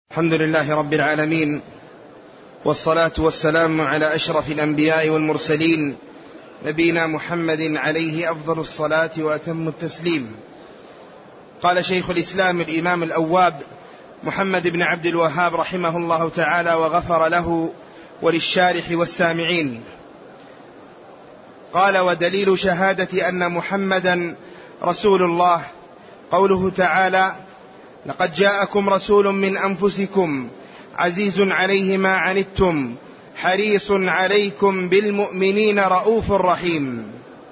الحمد لله رب العالمين، والصلاة والسلام على أشرف الأنبياء والمرسلين، نبينا محمد عليه أفضل الصلاة وأتم التسليم. قال شيخ الإسلام الإمام الأواب محمد بن عبد الوهاب رحمه الله تعالى وغفر له وللشارح والسامعين، قال: ودليل شهادة أن محمدا رسول الله قوله تعالى: لقد جاءكم رسول من أنفسكم عزيز عليه ما عنتم حريص عليكم بالمؤمنين رؤوف رحيم.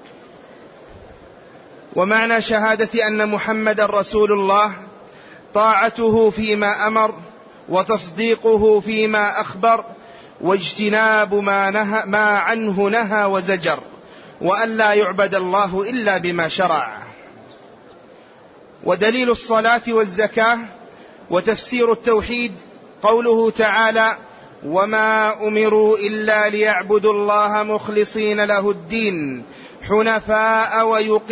ومعنى شهادة أن محمدا رسول الله طاعته فيما أمر، وتصديقه فيما أخبر، واجتناب ما عنه نهى وزجر، وأن لا يعبد الله إلا بما شرع. ودليل الصلاة والزكاة وتفسير التوحيد قوله تعالى: وما أمروا إلا ليعبدوا الله مخلصين له الدين حنفاء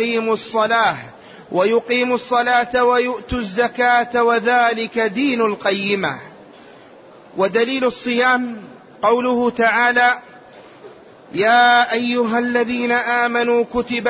ويقيموا الصلاة ويؤتوا الزكاة وذلك دين القيمة. ودليل الصيام قوله تعالى: يا أيها الذين آمنوا كتب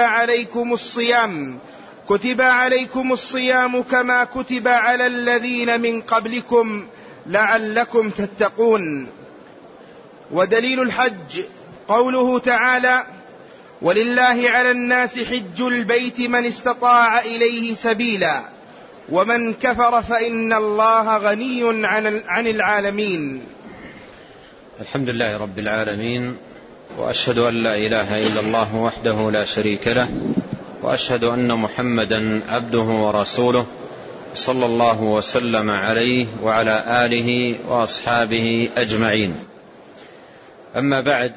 عليكم الصيام كما كتب على الذين من قبلكم لعلكم تتقون. ودليل الحج قوله تعالى: ولله على الناس حج البيت من استطاع إليه سبيلا ومن كفر فإن الله غني عن العالمين. الحمد لله رب العالمين، وأشهد أن لا إله إلا الله وحده لا شريك له، وأشهد أن محمدا عبده ورسوله صلى الله وسلم عليه وعلى آله وأصحابه أجمعين. أما بعد،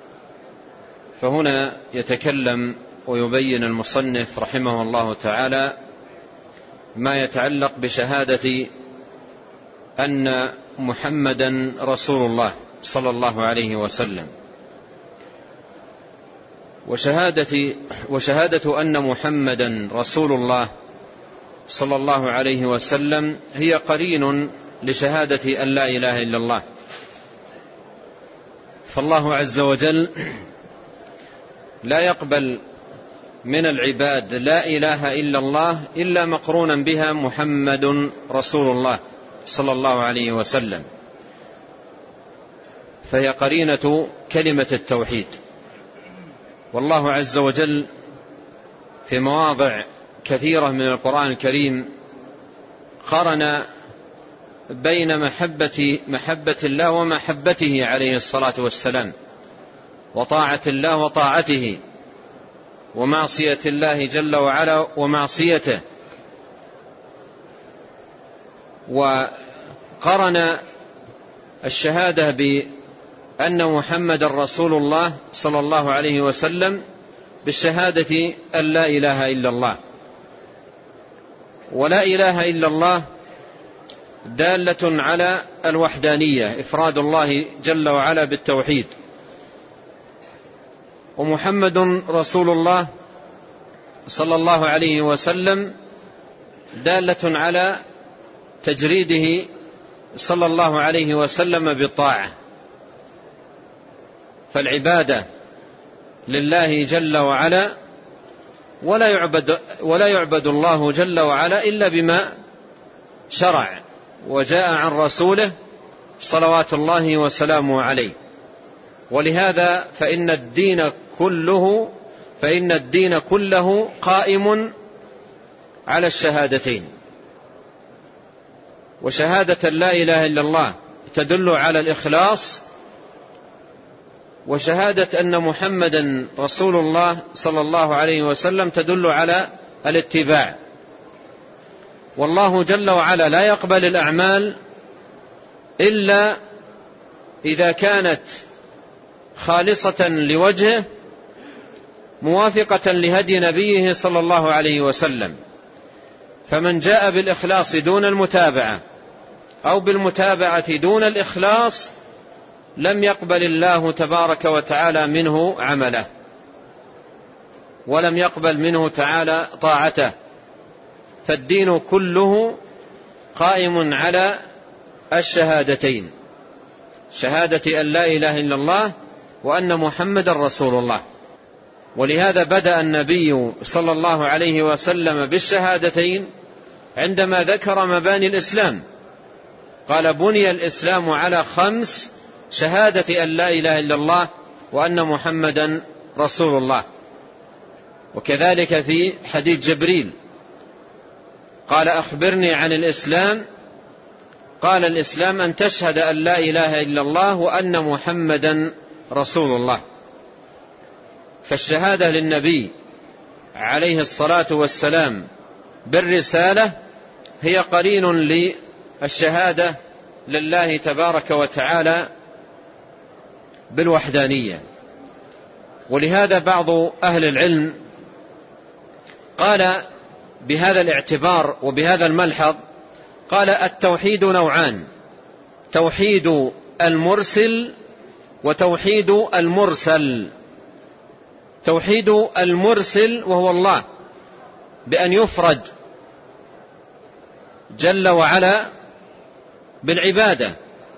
فهنا يتكلم ويبين المصنف رحمه الله تعالى ما يتعلق بشهادة أن محمدا رسول الله صلى الله عليه وسلم. وشهادة أن محمدا رسول الله صلى الله عليه وسلم هي قرين لشهادة أن لا إله إلا الله. فالله عز وجل لا يقبل من العباد لا إله إلا الله إلا مقرونا بها محمد رسول الله صلى الله عليه وسلم، فهي قرينة كلمة التوحيد. والله عز وجل في مواضع كثيرة من القرآن الكريم قرن بين محبة الله ومحبته عليه الصلاة والسلام، وطاعة الله وطاعته، ومعصية الله جل وعلا ومعصيته. وقرن الشهادة بأن محمد رسول الله صلى الله عليه وسلم بالشهادة أن لا إله إلا الله. ولا إله إلا الله دالة على الوحدانية، إفراد الله جل وعلا بالتوحيد. ومحمد رسول الله صلى الله عليه وسلم دالة على تجريده صلى الله عليه وسلم بالطاعة. فالعبادة لله جل وعلا، ولا يعبد الله جل وعلا إلا بما شرع وجاء عن رسوله صلوات الله وسلامه عليه. ولهذا فإن الدين كله قائم على الشهادتين. وشهادة لا إله إلا الله تدل على الإخلاص، وشهادة أن محمدا رسول الله صلى الله عليه وسلم تدل على الاتباع. والله جل وعلا لا يقبل الأعمال إلا إذا كانت خالصة لوجهه موافقة لهدي نبيه صلى الله عليه وسلم. فمن جاء بالإخلاص دون المتابعة أو بالمتابعة دون الإخلاص لم يقبل الله تبارك وتعالى منه عمله، ولم يقبل منه تعالى طاعته. فالدين كله قائم على الشهادتين، شهادة أن لا إله إلا الله وأن محمد رسول الله. ولهذا بدأ النبي صلى الله عليه وسلم بالشهادتين عندما ذكر مباني الإسلام، قال: بني الإسلام على 5: شهادة أن لا إله إلا الله وأن محمدا رسول الله. وكذلك في حديث جبريل قال: أخبرني عن الإسلام، قال: الإسلام أن تشهد أن لا إله إلا الله وأن محمدا رسول الله. فالشهادة للنبي عليه الصلاة والسلام بالرسالة هي قرين للشهادة لله تبارك وتعالى بالوحدانية. ولهذا بعض أهل العلم قال بهذا الاعتبار وبهذا الملحظ، قال: التوحيد نوعان: توحيد المرسل وتوحيد المرسل. توحيد المرسل وهو الله بأن يفرد جل وعلا بالعبادة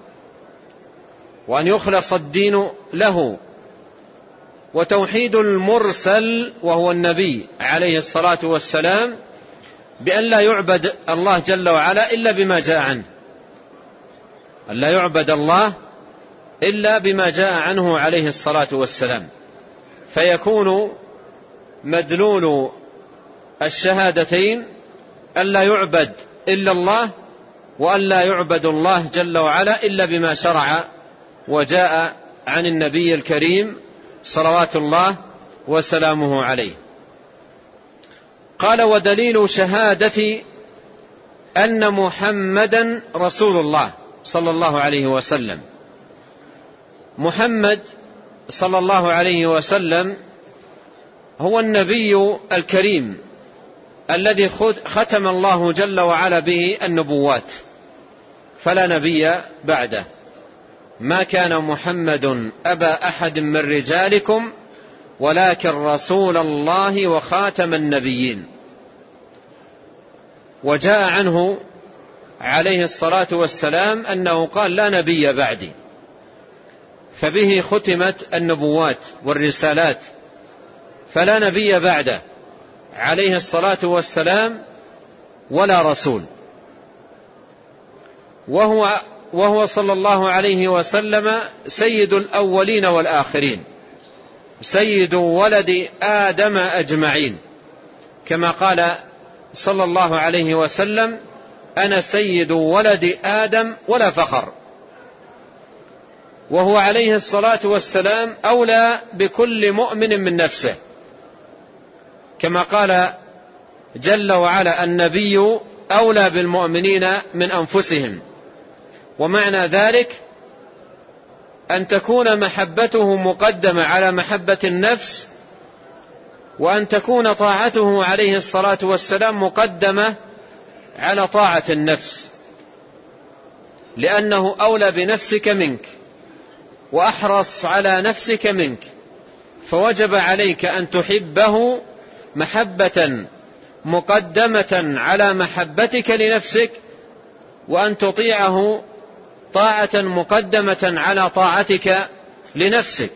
وأن يخلص الدين له. وتوحيد المرسل وهو النبي عليه الصلاة والسلام بأن لا يعبد الله جل وعلا إلا بما جاء عنه، أن لا يعبد الله إلا بما جاء عنه عليه الصلاة والسلام. فيكون مدلول الشهادتين أن لا يعبد إلا الله وأن لا يعبد الله جل وعلا إلا بما شرع وجاء عن النبي الكريم صلوات الله وسلامه عليه. قال: ودليل شهادة أن محمدا رسول الله صلى الله عليه وسلم. محمد صلى الله عليه وسلم هو النبي الكريم الذي ختم الله جل وعلا به النبوات، فلا نبي بعده. ما كان محمد أبا أحد من رجالكم ولكن رسول الله وخاتم النبيين. وجاء عنه عليه الصلاة والسلام أنه قال: لا نبي بعدي. فبه ختمت النبوات والرسالات، فلا نبي بعده عليه الصلاة والسلام ولا رسول. وهو صلى الله عليه وسلم سيد الأولين والآخرين، سيد ولد آدم أجمعين، كما قال صلى الله عليه وسلم: أنا سيد ولد آدم ولا فخر. وهو عليه الصلاة والسلام أولى بكل مؤمن من نفسه، كما قال جل وعلا: النبي أولى بالمؤمنين من أنفسهم. ومعنى ذلك أن تكون محبته مقدمة على محبة النفس، وأن تكون طاعته عليه الصلاة والسلام مقدمة على طاعة النفس، لأنه أولى بنفسك منك وأحرص على نفسك منك، فوجب عليك أن تحبه محبة مقدمة على محبتك لنفسك، وأن تطيعه طاعة مقدمة على طاعتك لنفسك.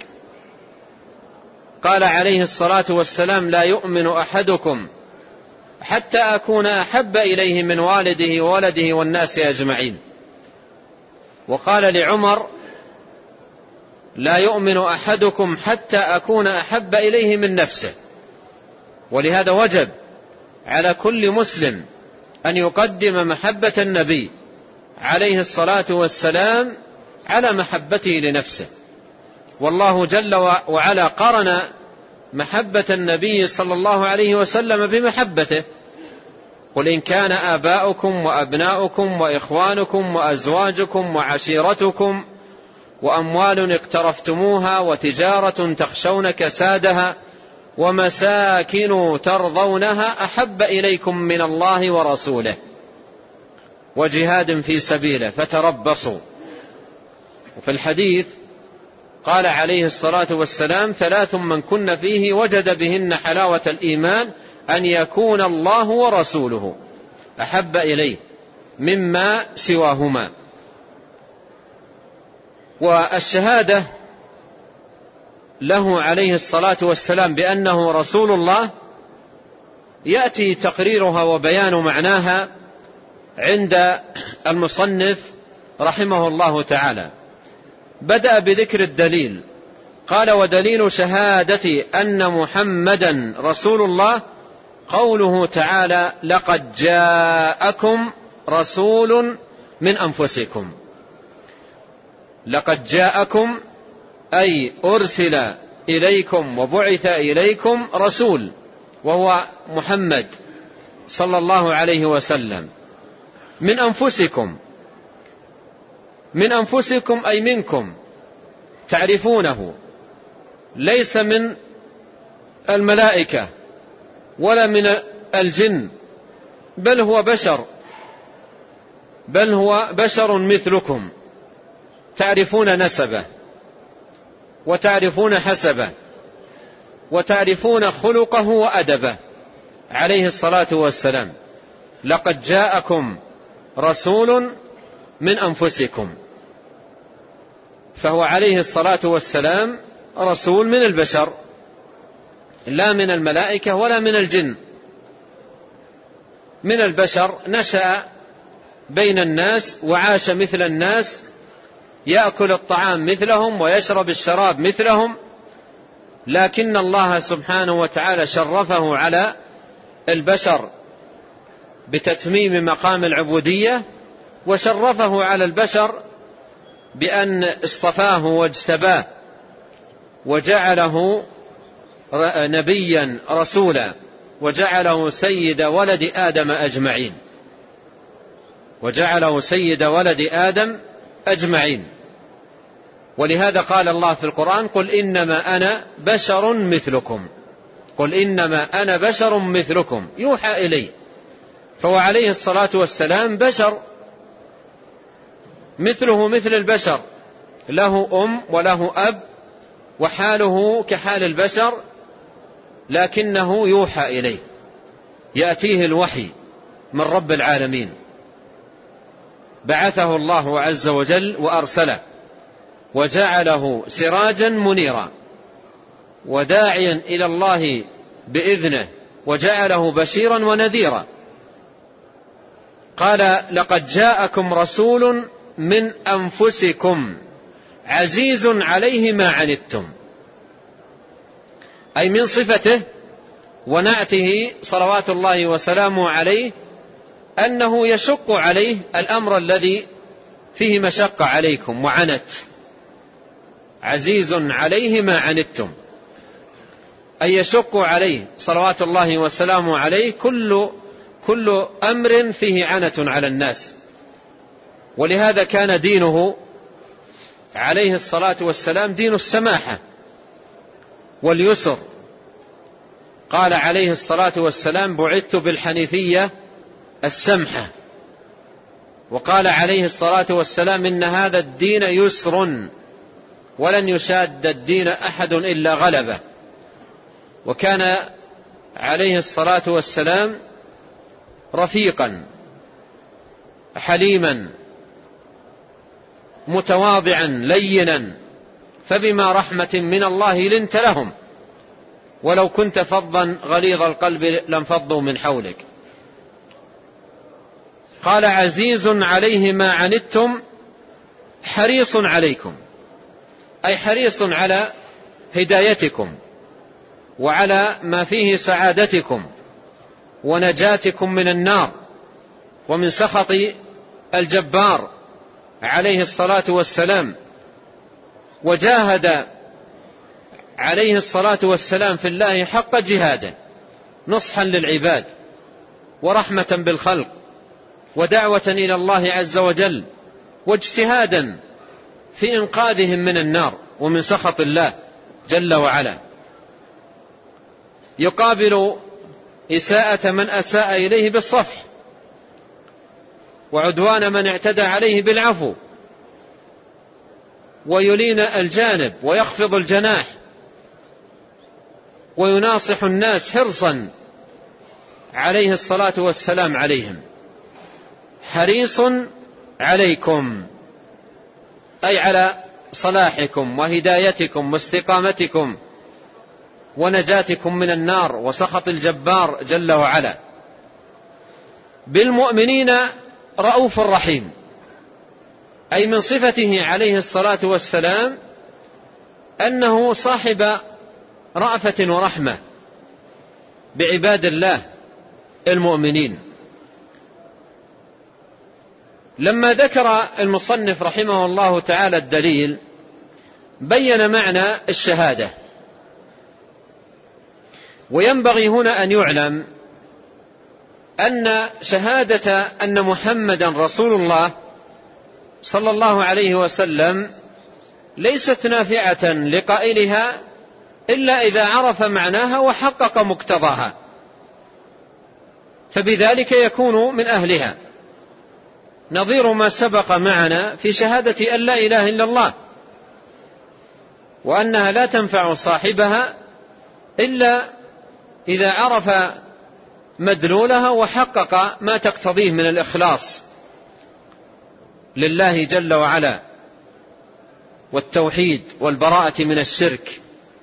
قال عليه الصلاة والسلام: لا يؤمن أحدكم حتى أكون أحب إليه من والده وولده والناس أجمعين. وقال لعمر: لا يؤمن أحدكم حتى أكون أحب إليه من نفسه. ولهذا وجب على كل مسلم أن يقدم محبة النبي عليه الصلاة والسلام على محبته لنفسه. والله جل وعلا قرن محبة النبي صلى الله عليه وسلم بمحبته: قل إن كان آباؤكم وأبناؤكم وإخوانكم وأزواجكم وعشيرتكم وأموال اقترفتموها وتجارة تخشون كسادها ومساكن ترضونها أحب إليكم من الله ورسوله وجهاد في سبيله فتربصوا. وفي الحديث قال عليه الصلاة والسلام: 3 من كن فيه وجد بهن حلاوة الإيمان أن يكون الله ورسوله أحب إليه مما سواهما. والشهادة له عليه الصلاة والسلام بأنه رسول الله يأتي تقريرها وبيان معناها عند المصنف رحمه الله تعالى. بدأ بذكر الدليل، قال: ودليل شهادتي أن محمدا رسول الله قوله تعالى: لقد جاءكم رسول من أنفسكم. لقد جاءكم أي أرسل إليكم وبعث إليكم رسول، وهو محمد صلى الله عليه وسلم، من أنفسكم. من أنفسكم أي منكم، تعرفونه، ليس من الملائكة ولا من الجن، بل هو بشر مثلكم، تعرفون نسبه وتعرفون حسبه وتعرفون خلقه وأدبه عليه الصلاة والسلام. لقد جاءكم رسول من أنفسكم، فهو عليه الصلاة والسلام رسول من البشر، لا من الملائكة ولا من الجن، من البشر، نشأ بين الناس وعاش مثل الناس، يأكل الطعام مثلهم ويشرب الشراب مثلهم، لكن الله سبحانه وتعالى شرفه على البشر بتتميم مقام العبودية، وشرفه على البشر بأن اصطفاه واجتباه وجعله نبيا رسولا، وجعله سيد ولد آدم أجمعين، وجعله سيد ولد آدم أجمعين. ولهذا قال الله في القرآن: قل إنما أنا بشر مثلكم، قل إنما أنا بشر مثلكم يوحى إلي. فهو عليه الصلاة والسلام بشر مثله مثل البشر، له أم وله أب وحاله كحال البشر، لكنه يوحى إليه، يأتيه الوحي من رب العالمين. بعثه الله عز وجل وأرسله وجعله سراجا منيرا وداعيا إلى الله بإذنه، وجعله بشيرا ونذيرا. قال: لقد جاءكم رسول من أنفسكم عزيز عليه ما عنتم، أي من صفته ونعته صلوات الله وسلامه عليه أنه يشق عليه الأمر الذي فيه مشقة عليكم وعنت. عزيز عليه ما عنتم، أي يشق عليه صلوات الله وسلامه عليه كل أمر فيه عنة على الناس. ولهذا كان دينه عليه الصلاة والسلام دين السماحة واليسر. قال عليه الصلاة والسلام: بعثت بالحنيفية السمحة. وقال عليه الصلاة والسلام: إن هذا الدين يسر ولن يشاد الدين أحد إلا غلبه. وكان عليه الصلاة والسلام رفيقا حليما متواضعا لينا، فبما رحمة من الله لنت لهم، ولو كنت فظا غليظ القلب لانفضوا من حولك. قال: عزيز عليه ما عنتم حريص عليكم، أي حريص على هدايتكم وعلى ما فيه سعادتكم ونجاتكم من النار ومن سخط الجبار عليه الصلاة والسلام. وجاهد عليه الصلاة والسلام في الله حق جهاده، نصحا للعباد ورحمة بالخلق ودعوة إلى الله عز وجل، واجتهادا في إنقاذهم من النار ومن سخط الله جل وعلا. يقابل إساءة من أساء إليه بالصفح، وعدوان من اعتدى عليه بالعفو، ويلين الجانب ويخفض الجناح، ويناصح الناس حرصا عليه الصلاة والسلام عليهم. حريص عليكم أي على صلاحكم وهدايتكم واستقامتكم ونجاتكم من النار وسخط الجبار جل وعلا. بالمؤمنين رؤوف رحيم، أي من صفته عليه الصلاة والسلام أنه صاحب رأفة ورحمة بعباد الله المؤمنين. لما ذكر المصنف رحمه الله تعالى الدليل بين معنى الشهادة. وينبغي هنا أن يعلم أن شهادة أن محمدا رسول الله صلى الله عليه وسلم ليست نافعة لقائلها إلا إذا عرف معناها وحقق مقتضاها، فبذلك يكون من أهلها، نظير ما سبق معنا في شهادة أن لا إله إلا الله، وأنها لا تنفع صاحبها إلا إذا عرف مدلولها وحقق ما تقتضيه من الإخلاص لله جل وعلا والتوحيد والبراءة من الشرك.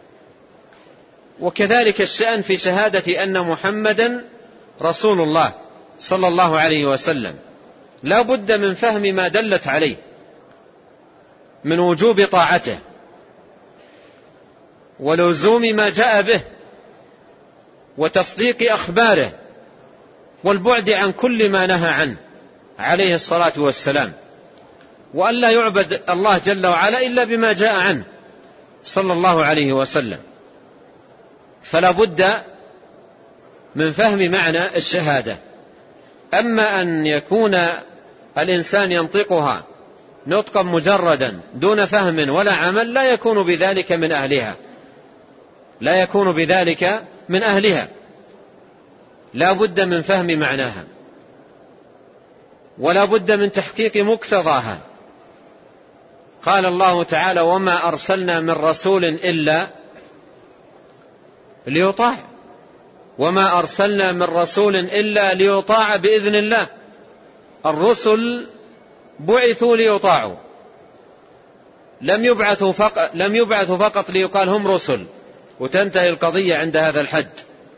وكذلك الشأن في شهادة أن محمدا رسول الله صلى الله عليه وسلم، لا بد من فهم ما دلت عليه من وجوب طاعته ولزوم ما جاء به وتصديق أخباره والبعد عن كل ما نهى عنه عليه الصلاة والسلام، وأن لا يعبد الله جل وعلا إلا بما جاء عنه صلى الله عليه وسلم. فلا بد من فهم معنى الشهادة. أما أن يكون الإنسان ينطقها نطقا مجردا دون فهم ولا عمل لا يكون بذلك من أهلها، لا يكون بذلك من أهلها، لا بد من فهم معناها ولا بد من تحقيق مقتضاها. قال الله تعالى: وما أرسلنا من رسول إلا ليطاع، وما أرسلنا من رسول إلا ليطاع بإذن الله. الرسل بعثوا ليطاعوا، لم يبعثوا فقط ليقال هم رسل وتنتهي القضية عند هذا الحد،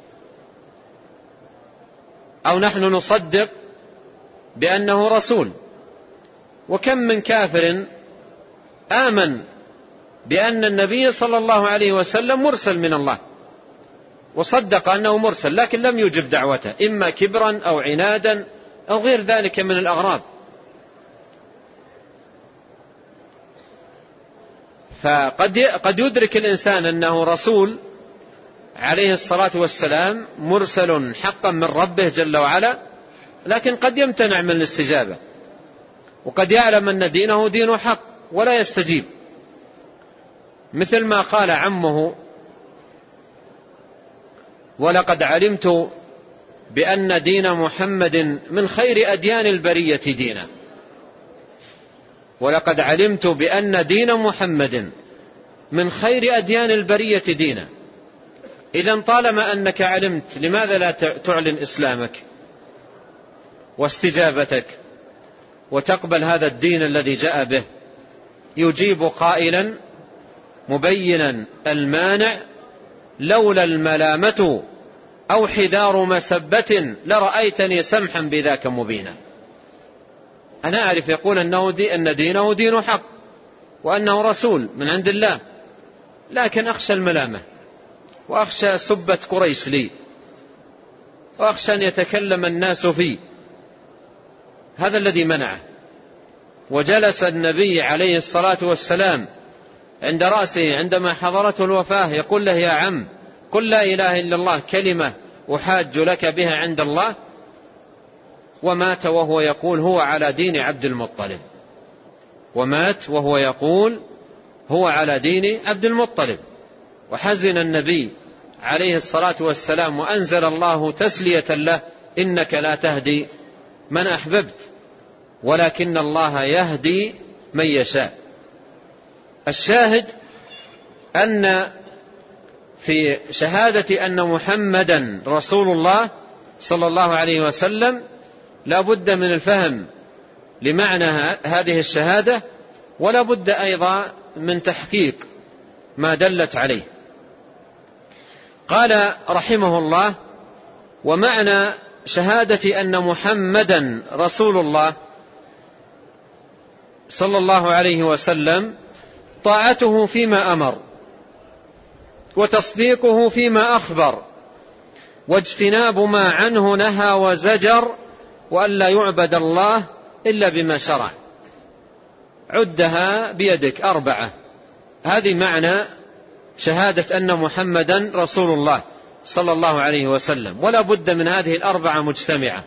أو نحن نصدق بأنه رسول. وكم من كافر آمن بأن النبي صلى الله عليه وسلم مرسل من الله وصدق أنه مرسل، لكن لم يجب دعوته، إما كبرا أو عنادا أو غير ذلك من الأغراض. فقد يدرك الإنسان أنه رسول عليه الصلاة والسلام مرسل حقا من ربه جل وعلا، لكن قد يمتنع من الاستجابة، وقد يعلم أن دينه دين حق ولا يستجيب، مثل ما قال عمه: ولقد علمت بأن دين محمد من خير أديان البرية دينا. ولقد علمت بأن دين محمد من خير أديان البرية دينا. إذن طالما أنك علمت، لماذا لا تعلن إسلامك واستجابتك وتقبل هذا الدين الذي جاء به؟ يجيب قائلا مبينا المانع: لولا الملامة أو حذار مسبة لرأيتني سمحا بذاك مبينا. أنا أعرف يقول أن دينه دين حق وأنه رسول من عند الله، لكن أخشى الملامة وأخشى سبة قريش لي وأخشى أن يتكلم الناس فيه. هذا الذي منعه. وجلس النبي عليه الصلاة والسلام عند رأسه عندما حضرته الوفاة يقول له: يا عم، قل لا إله إلا الله كلمة أحاج لك بها عند الله. ومات وهو يقول هو على دين عبد المطلب، ومات وهو يقول هو على دين عبد المطلب. وحزن النبي عليه الصلاة والسلام، وأنزل الله تسلية له: إنك لا تهدي من أحببت ولكن الله يهدي من يشاء. الشاهد أن في شهادة أن محمدا رسول الله صلى الله عليه وسلم لا بد من الفهم لمعنى هذه الشهادة، ولا بد أيضا من تحقيق ما دلت عليه. قال رحمه الله: ومعنى شهادة أن محمدا رسول الله صلى الله عليه وسلم طاعته فيما أمر، وتصديقه فيما أخبر، واجتناب ما عنه نهى وزجر، وأن لا يعبد الله إلا بما شرع. عدها بيدك 4. هذه معنى شهادة أن محمدا رسول الله صلى الله عليه وسلم. ولا بد من هذه 4 مجتمعة،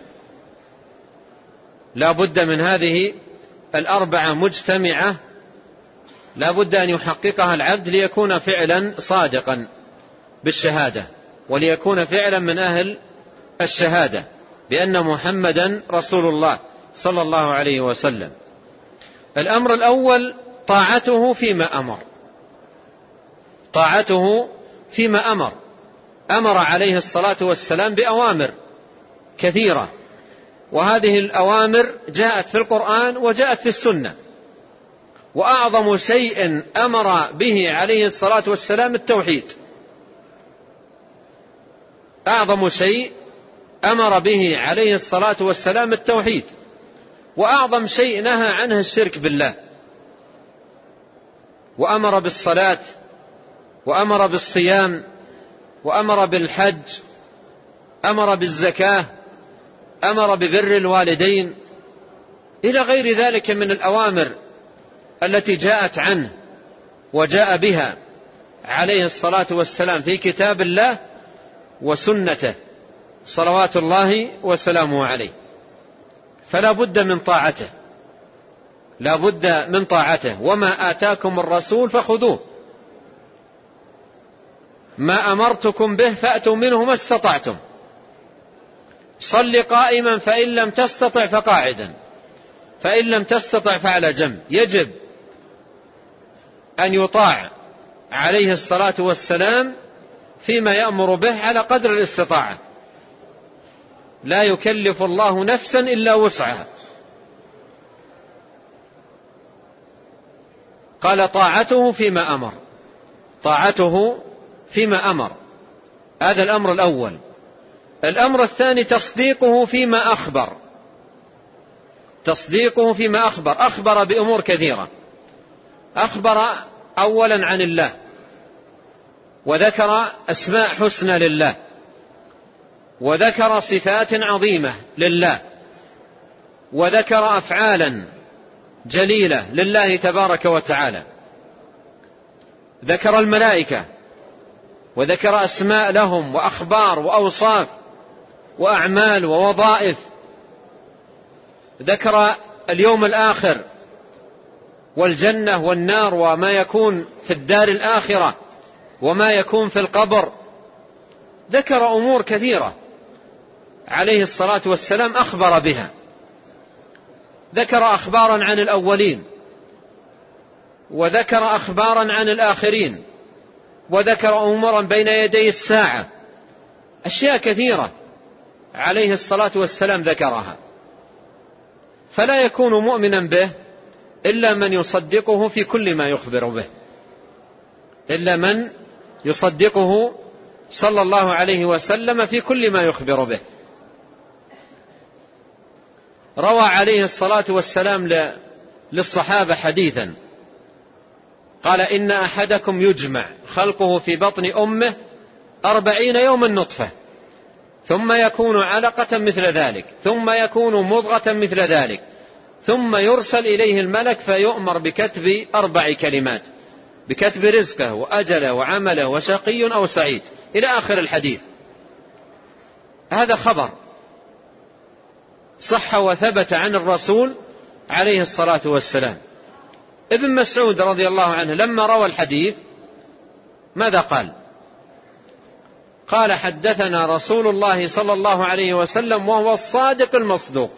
لا بد من هذه 4 مجتمعة، لا بد أن يحققها العبد ليكون فعلا صادقا بالشهادة، وليكون فعلا من أهل الشهادة بأن محمدا رسول الله صلى الله عليه وسلم. الأمر الأول طاعته فيما أمر. طاعته فيما أمر. أمر عليه الصلاة والسلام بأوامر كثيرة، وهذه الأوامر جاءت في القرآن وجاءت في السنة. وأعظم شيء أمر به عليه الصلاة والسلام التوحيد. أعظم شيء أمر به عليه الصلاة والسلام التوحيد، وأعظم شيء نهى عنه الشرك بالله. وأمر بالصلاة، وأمر بالصيام، وأمر بالحج، أمر بالزكاة، أمر ببر الوالدين، إلى غير ذلك من الأوامر التي جاءت عنه وجاء بها عليه الصلاة والسلام في كتاب الله وسنته صلوات الله وسلامه عليه. فلا بد من طاعته، لا بد من طاعته. وما آتاكم الرسول فخذوه، ما أمرتكم به فأتوا منه ما استطعتم. صل قائما فإن لم تستطع فقاعدا، فإن لم تستطع فعلى جنب. يجب أن يطاع عليه الصلاة والسلام فيما يأمر به على قدر الاستطاعة. لا يكلف الله نفسا إلا وسعها. قال طاعته فيما أمر. طاعته فيما أمر، هذا الأمر الأول. الأمر الثاني تصديقه فيما أخبر. تصديقه فيما أخبر. أخبر بأمور كثيرة. أخبر أولا عن الله، وذكر أسماء حسنى لله، وذكر صفات عظيمة لله، وذكر أفعالا جليلة لله تبارك وتعالى. ذكر الملائكة، وذكر أسماء لهم وأخبار وأوصاف وأعمال ووظائف. ذكر اليوم الآخر والجنة والنار وما يكون في الدار الآخرة وما يكون في القبر. ذكر أمور كثيرة عليه الصلاة والسلام أخبر بها. ذكر أخبارا عن الأولين، وذكر أخبارا عن الآخرين، وذكر أمورا بين يدي الساعة. أشياء كثيرة عليه الصلاة والسلام ذكرها. فلا يكون مؤمنا به إلا من يصدقه في كل ما يخبر به، إلا من يصدقه صلى الله عليه وسلم في كل ما يخبر به. روى عليه الصلاة والسلام للصحابة حديثا قال: إن أحدكم يجمع خلقه في بطن أمه 40 يوما نطفة، ثم يكون علقة مثل ذلك، ثم يكون مضغة مثل ذلك، ثم يرسل إليه الملك فيؤمر بكتب 4 كلمات: بكتب رزقه وأجله وعمله وشقي أو سعيد، إلى آخر الحديث. هذا خبر صح وثبت عن الرسول عليه الصلاة والسلام. ابن مسعود رضي الله عنه لما روى الحديث ماذا قال؟ قال: حدثنا رسول الله صلى الله عليه وسلم وهو الصادق المصدوق.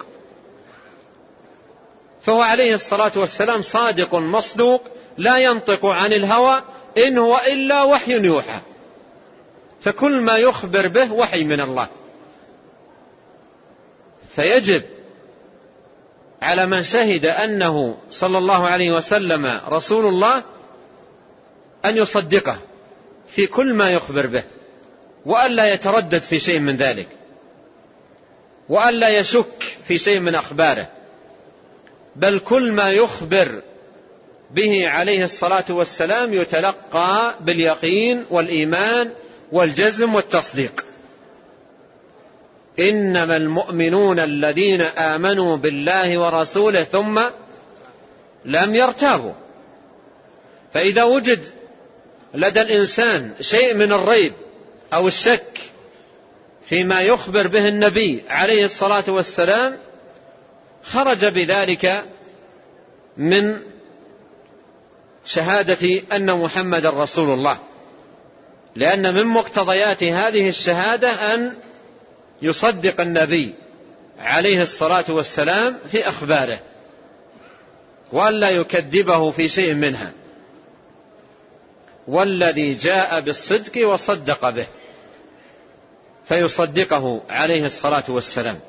فهو عليه الصلاة والسلام صادق مصدوق، لا ينطق عن الهوى، إن هو إلا وحي يوحى. فكل ما يخبر به وحي من الله. فيجب على من شهد أنه صلى الله عليه وسلم رسول الله أن يصدقه في كل ما يخبر به، وألا يتردد في شيء من ذلك، وألا يشك في شيء من أخباره، بل كل ما يخبر به عليه الصلاة والسلام يتلقى باليقين والإيمان والجزم والتصديق. إنما المؤمنون الذين آمنوا بالله ورسوله ثم لم يرتابوا. فإذا وجد لدى الإنسان شيء من الريب أو الشك فيما يخبر به النبي عليه الصلاة والسلام خرج بذلك من شهادة أن محمد رسول الله، لأن من مقتضيات هذه الشهادة أن يصدق النبي عليه الصلاة والسلام في أخباره، وألا يكذبه في شيء منها. والذي جاء بالصدق وصدق به فيصدقه عليه الصلاة والسلام.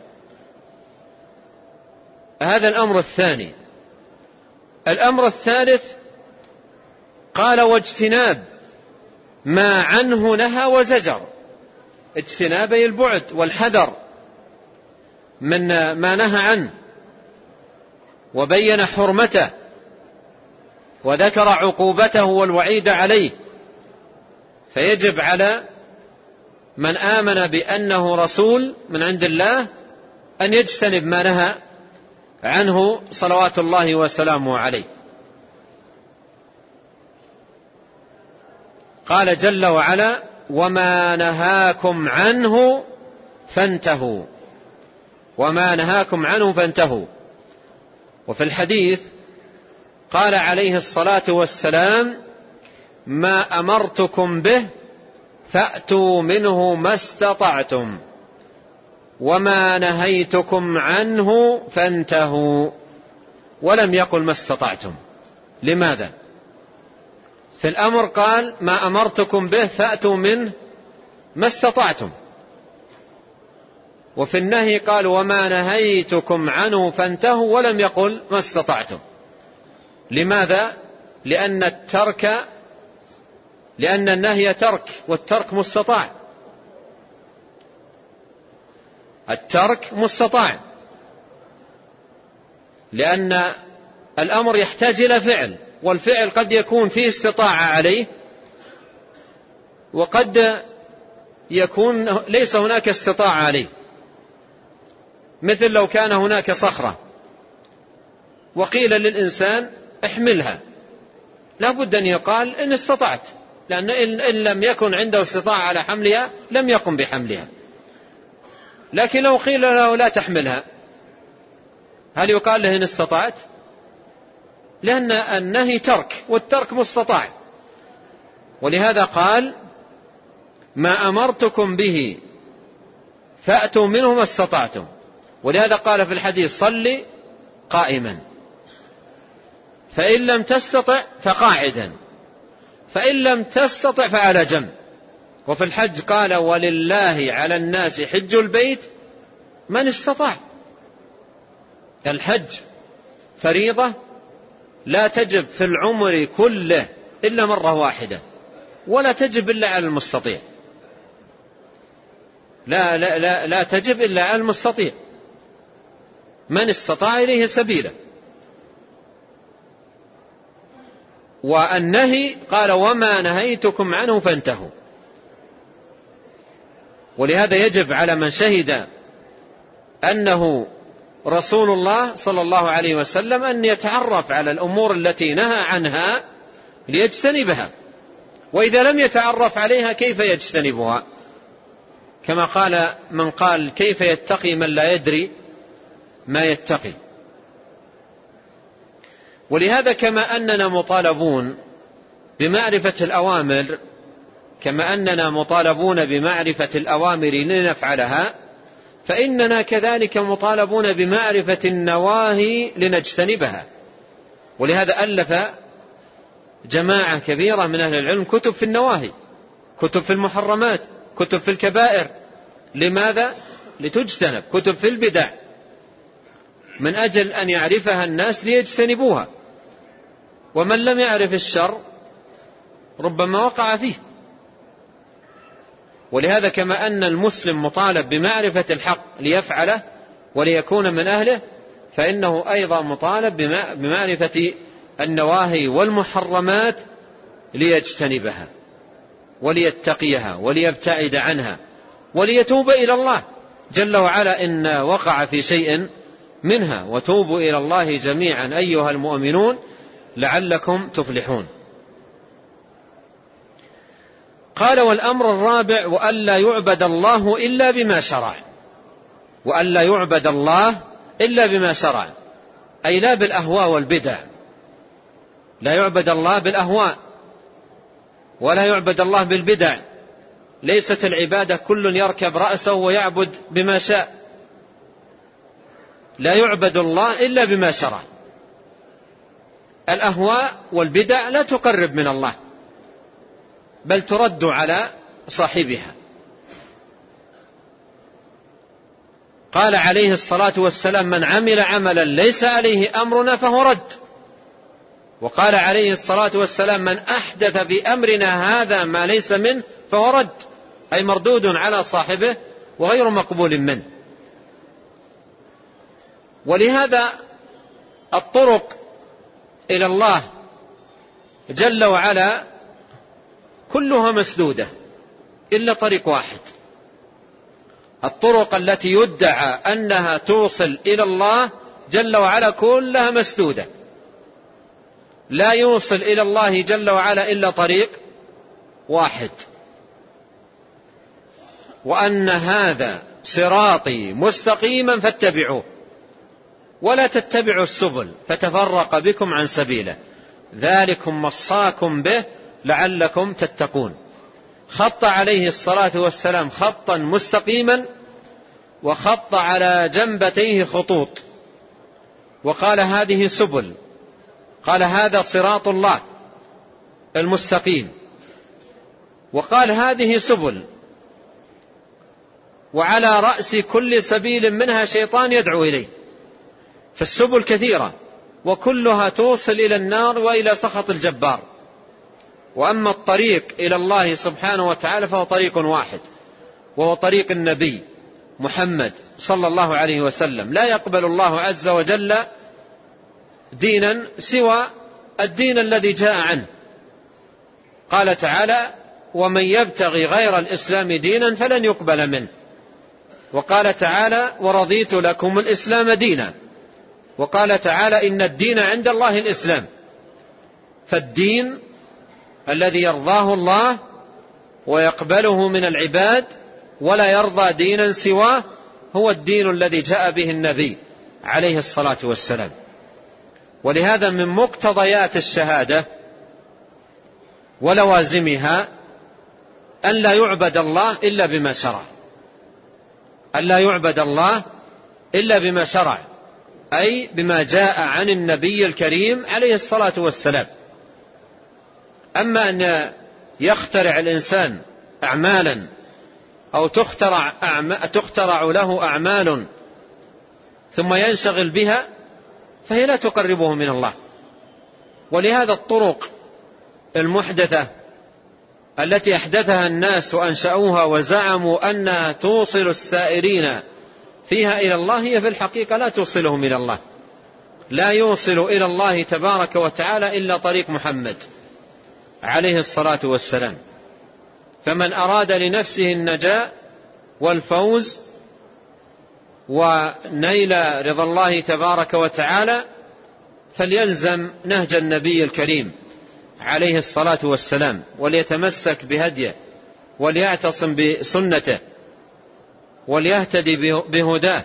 هذا الأمر الثاني. الأمر الثالث قال واجتناب ما عنه نهى وزجر. اجتنابي البعد والحذر من ما نهى عنه، وبين حرمته وذكر عقوبته والوعيد عليه. فيجب على من آمن بأنه رسول من عند الله أن يجتنب ما نهى عنه صلوات الله وسلامه عليه. قال جل وعلا وما نهاكم عنه فانتهوا، وما نهاكم عنه فانتهوا. وفي الحديث قال عليه الصلاة والسلام ما أمرتكم به فأتوا منه ما استطعتم، وما نهيتكم عنه فانتهوا. ولم يقل ما استطعتم. لماذا؟ في الأمر قال ما أمرتكم به فأتوا منه ما استطعتم، وفي النهي قال وما نهيتكم عنه فانتهوا، ولم يقل ما استطعتم. لماذا؟ لأن النهي ترك، والترك مستطاع. الترك مستطاع، لأن الأمر يحتاج إلى فعل، والفعل قد يكون فيه استطاعة عليه، وقد يكون ليس هناك استطاعة عليه. مثل لو كان هناك صخرة وقيل للإنسان احملها، لا بد أن يقال إن استطعت، لأن إن لم يكن عنده استطاعة على حملها لم يقم بحملها. لكن لو قيل له لا تحملها، هل يقال له إن استطعت؟ لأن النهي ترك، والترك مستطاع. ولهذا قال ما أمرتكم به فأتوا منه ما استطعتم. ولهذا قال في الحديث صل قائما، فإن لم تستطع فقاعدا، فإن لم تستطع فعلى جنب. وفي الحج قال ولله على الناس حج البيت من استطاع. الحج فريضة لا تجب في العمر كله إلا مرة واحدة، ولا تجب إلا على المستطيع. لا تجب إلا على المستطيع، من استطاع إليه سبيلا. والنهي قال وما نهيتكم عنه فانتهوا. ولهذا يجب على من شهد أنه رسول الله صلى الله عليه وسلم أن يتعرف على الأمور التي نهى عنها ليجتنبها، وإذا لم يتعرف عليها كيف يجتنبها؟ كما قال من قال كيف يتقي من لا يدري ما يتقي. ولهذا كما أننا مطالبون بمعرفة الأوامر، كما أننا مطالبون بمعرفة الأوامر لنفعلها، فإننا كذلك مطالبون بمعرفة النواهي لنجتنبها. ولهذا ألف جماعة كبيرة من أهل العلم كتب في النواهي، كتب في المحرمات، كتب في الكبائر. لماذا؟ لتجتنب. كتب في البدع من أجل أن يعرفها الناس ليجتنبوها. ومن لم يعرف الشر ربما وقع فيه. ولهذا كما أن المسلم مطالب بمعرفة الحق ليفعله وليكون من أهله، فإنه أيضا مطالب بمعرفة النواهي والمحرمات ليجتنبها وليتقيها وليبتعد عنها وليتوب إلى الله جل وعلا إن وقع في شيء منها، وتوبوا إلى الله جميعا أيها المؤمنون لعلكم تفلحون. قال: والأمر الرابع: وألا يعبد الله إلا بما شرع. وألا يعبد الله إلا بما شرع، أي لا بالأهواء والبدع. لا يعبد الله بالأهواء ولا يعبد الله بالبدع. ليست العبادة كل يركب رأسه ويعبد بما شاء. لا يعبد الله إلا بما شرع. الأهواء والبدع لا تقرب من الله، بل ترد على صاحبها. قال عليه الصلاة والسلام: من عمل عملا ليس عليه أمرنا فهو رد. وقال عليه الصلاة والسلام: من أحدث في أمرنا هذا ما ليس منه فهو رد، أي مردود على صاحبه وغير مقبول منه. ولهذا الطرق إلى الله جل وعلا كلها مسدودة إلا طريق واحد. الطرق التي يدعى أنها توصل إلى الله جل وعلا كلها مسدودة، لا يوصل إلى الله جل وعلا إلا طريق واحد، وأن هذا صراطي مستقيما فاتبعوه ولا تتبعوا السبل فتفرق بكم عن سبيله ذلكم وصاكم به لعلكم تتقون. خط عليه الصلاة والسلام خطا مستقيما وخط على جنبتيه خطوط، وقال: هذه سبل. قال: هذا صراط الله المستقيم. وقال: هذه سبل، وعلى رأس كل سبيل منها شيطان يدعو إليه. فالسبل كثيرة وكلها توصل إلى النار وإلى سخط الجبار. وأما الطريق إلى الله سبحانه وتعالى فهو طريق واحد، وهو طريق النبي محمد صلى الله عليه وسلم. لا يقبل الله عز وجل دينا سوى الدين الذي جاء عنه. قال تعالى: ومن يبتغي غير الإسلام دينا فلن يقبل منه. وقال تعالى: ورضيت لكم الإسلام دينا. وقال تعالى: إن الدين عند الله الإسلام. فالدين الذي يرضاه الله ويقبله من العباد ولا يرضى دينا سواه هو الدين الذي جاء به النبي عليه الصلاة والسلام. ولهذا من مقتضيات الشهادة ولوازمها أن لا يعبد الله إلا بما شرع. أن لا يعبد الله إلا بما شرع، أي بما جاء عن النبي الكريم عليه الصلاة والسلام. أما أن يخترع الإنسان أعمالا أو تخترع له أعمال ثم ينشغل بها فهي لا تقربه من الله. ولهذا الطرق المحدثة التي أحدثها الناس وأنشأوها وزعموا أنها توصل السائرين فيها إلى الله هي في الحقيقة لا توصلهم إلى الله. لا يوصل إلى الله تبارك وتعالى إلا طريق محمد عليه الصلاة والسلام. فمن أراد لنفسه النجاة والفوز ونيل رضا الله تبارك وتعالى فليلزم نهج النبي الكريم عليه الصلاة والسلام، وليتمسك بهديه وليعتصم بسنته وليهتدي بهداه.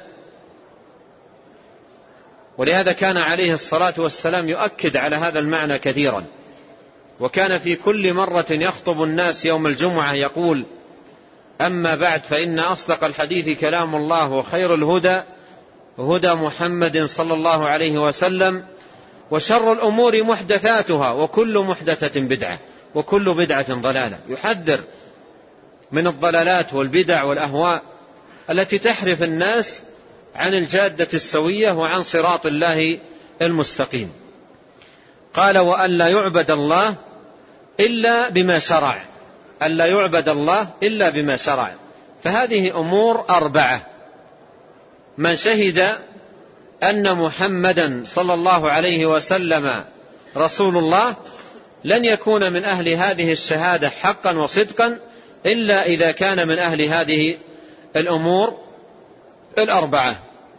ولهذا كان عليه الصلاة والسلام يؤكد على هذا المعنى كثيرا، وكان في كل مرة يخطب الناس يوم الجمعة يقول: أما بعد فإن أصدق الحديث كلام الله، وخير الهدى هدى محمد صلى الله عليه وسلم، وشر الأمور محدثاتها، وكل محدثة بدعة، وكل بدعة ضلالة. يحذر من الضلالات والبدع والأهواء التي تحرف الناس عن الجادة السوية وعن صراط الله المستقيم. قال: وأن لا يعبد الله إلا بما شرع، ألا يعبد الله إلا بما شرع. فهذه أمور 4: من شهد أن محمدا صلى الله عليه وسلم رسول الله لن يكون من أهل هذه الشهادة حقا وصدقا إلا إذا كان من أهل هذه الأمور 4.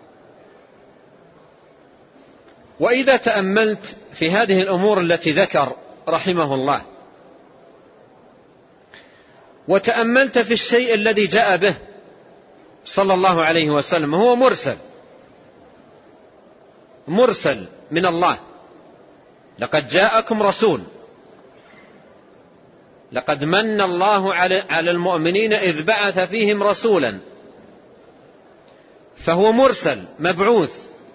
وإذا تأملت في هذه الأمور التي ذكر رحمه الله، وتأملت في الشيء الذي جاء به صلى الله عليه وسلم، هو مرسل من الله. لقد جاءكم رسول، لقد من الله على المؤمنين إذ بعث فيهم رسولا. فهو مرسل مبعوث.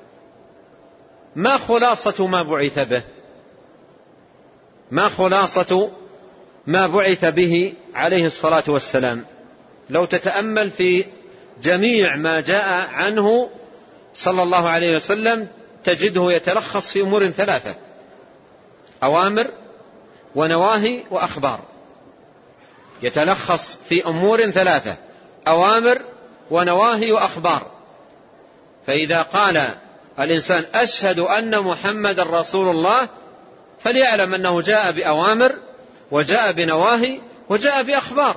ما خلاصة ما بعث به؟ ما خلاصة ما بعث به عليه الصلاة والسلام؟ لو تتأمل في جميع ما جاء عنه صلى الله عليه وسلم تجده يتلخص في أمور 3: أوامر ونواهي وأخبار. يتلخص في أمور 3: أوامر ونواهي وأخبار. فإذا قال الإنسان أشهد أن محمد رسول الله فليعلم أنه جاء بأوامر وجاء بنواهي وجاء بأخبار.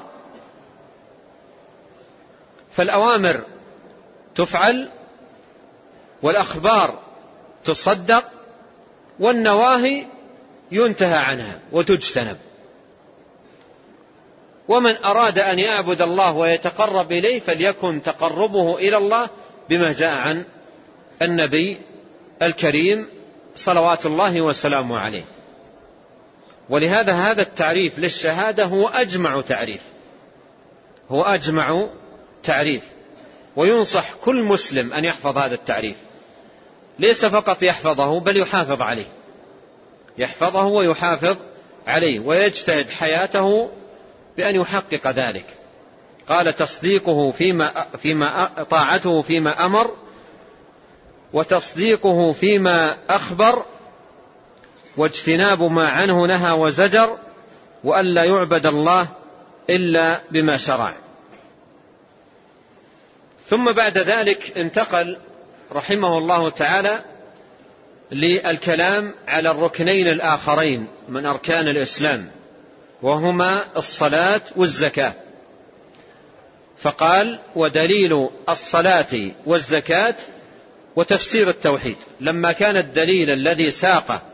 فالأوامر تفعل، والأخبار تصدق، والنواهي ينتهى عنها وتجتنب. ومن أراد أن يعبد الله ويتقرب إليه فليكن تقربه إلى الله بما جاء عن النبي الكريم صلوات الله وسلامه عليه. ولهذا هذا التعريف للشهادة هو أجمع تعريف، وينصح كل مسلم أن يحفظ هذا التعريف، ليس فقط يحفظه بل يحافظ عليه، يحفظه ويحافظ عليه ويجتهد حياته بأن يحقق ذلك. قال: تصديقه فيما طاعته فيما أمر، وتصديقه فيما أخبر، واجتناب ما عنه نهى وزجر، وألا يعبد الله إلا بما شرع. ثم بعد ذلك انتقل رحمه الله تعالى للكلام على الركنين الآخرين من أركان الإسلام، وهما الصلاة والزكاة. فقال: ودليل الصلاة والزكاة وتفسير التوحيد. لما كان الدليل الذي ساق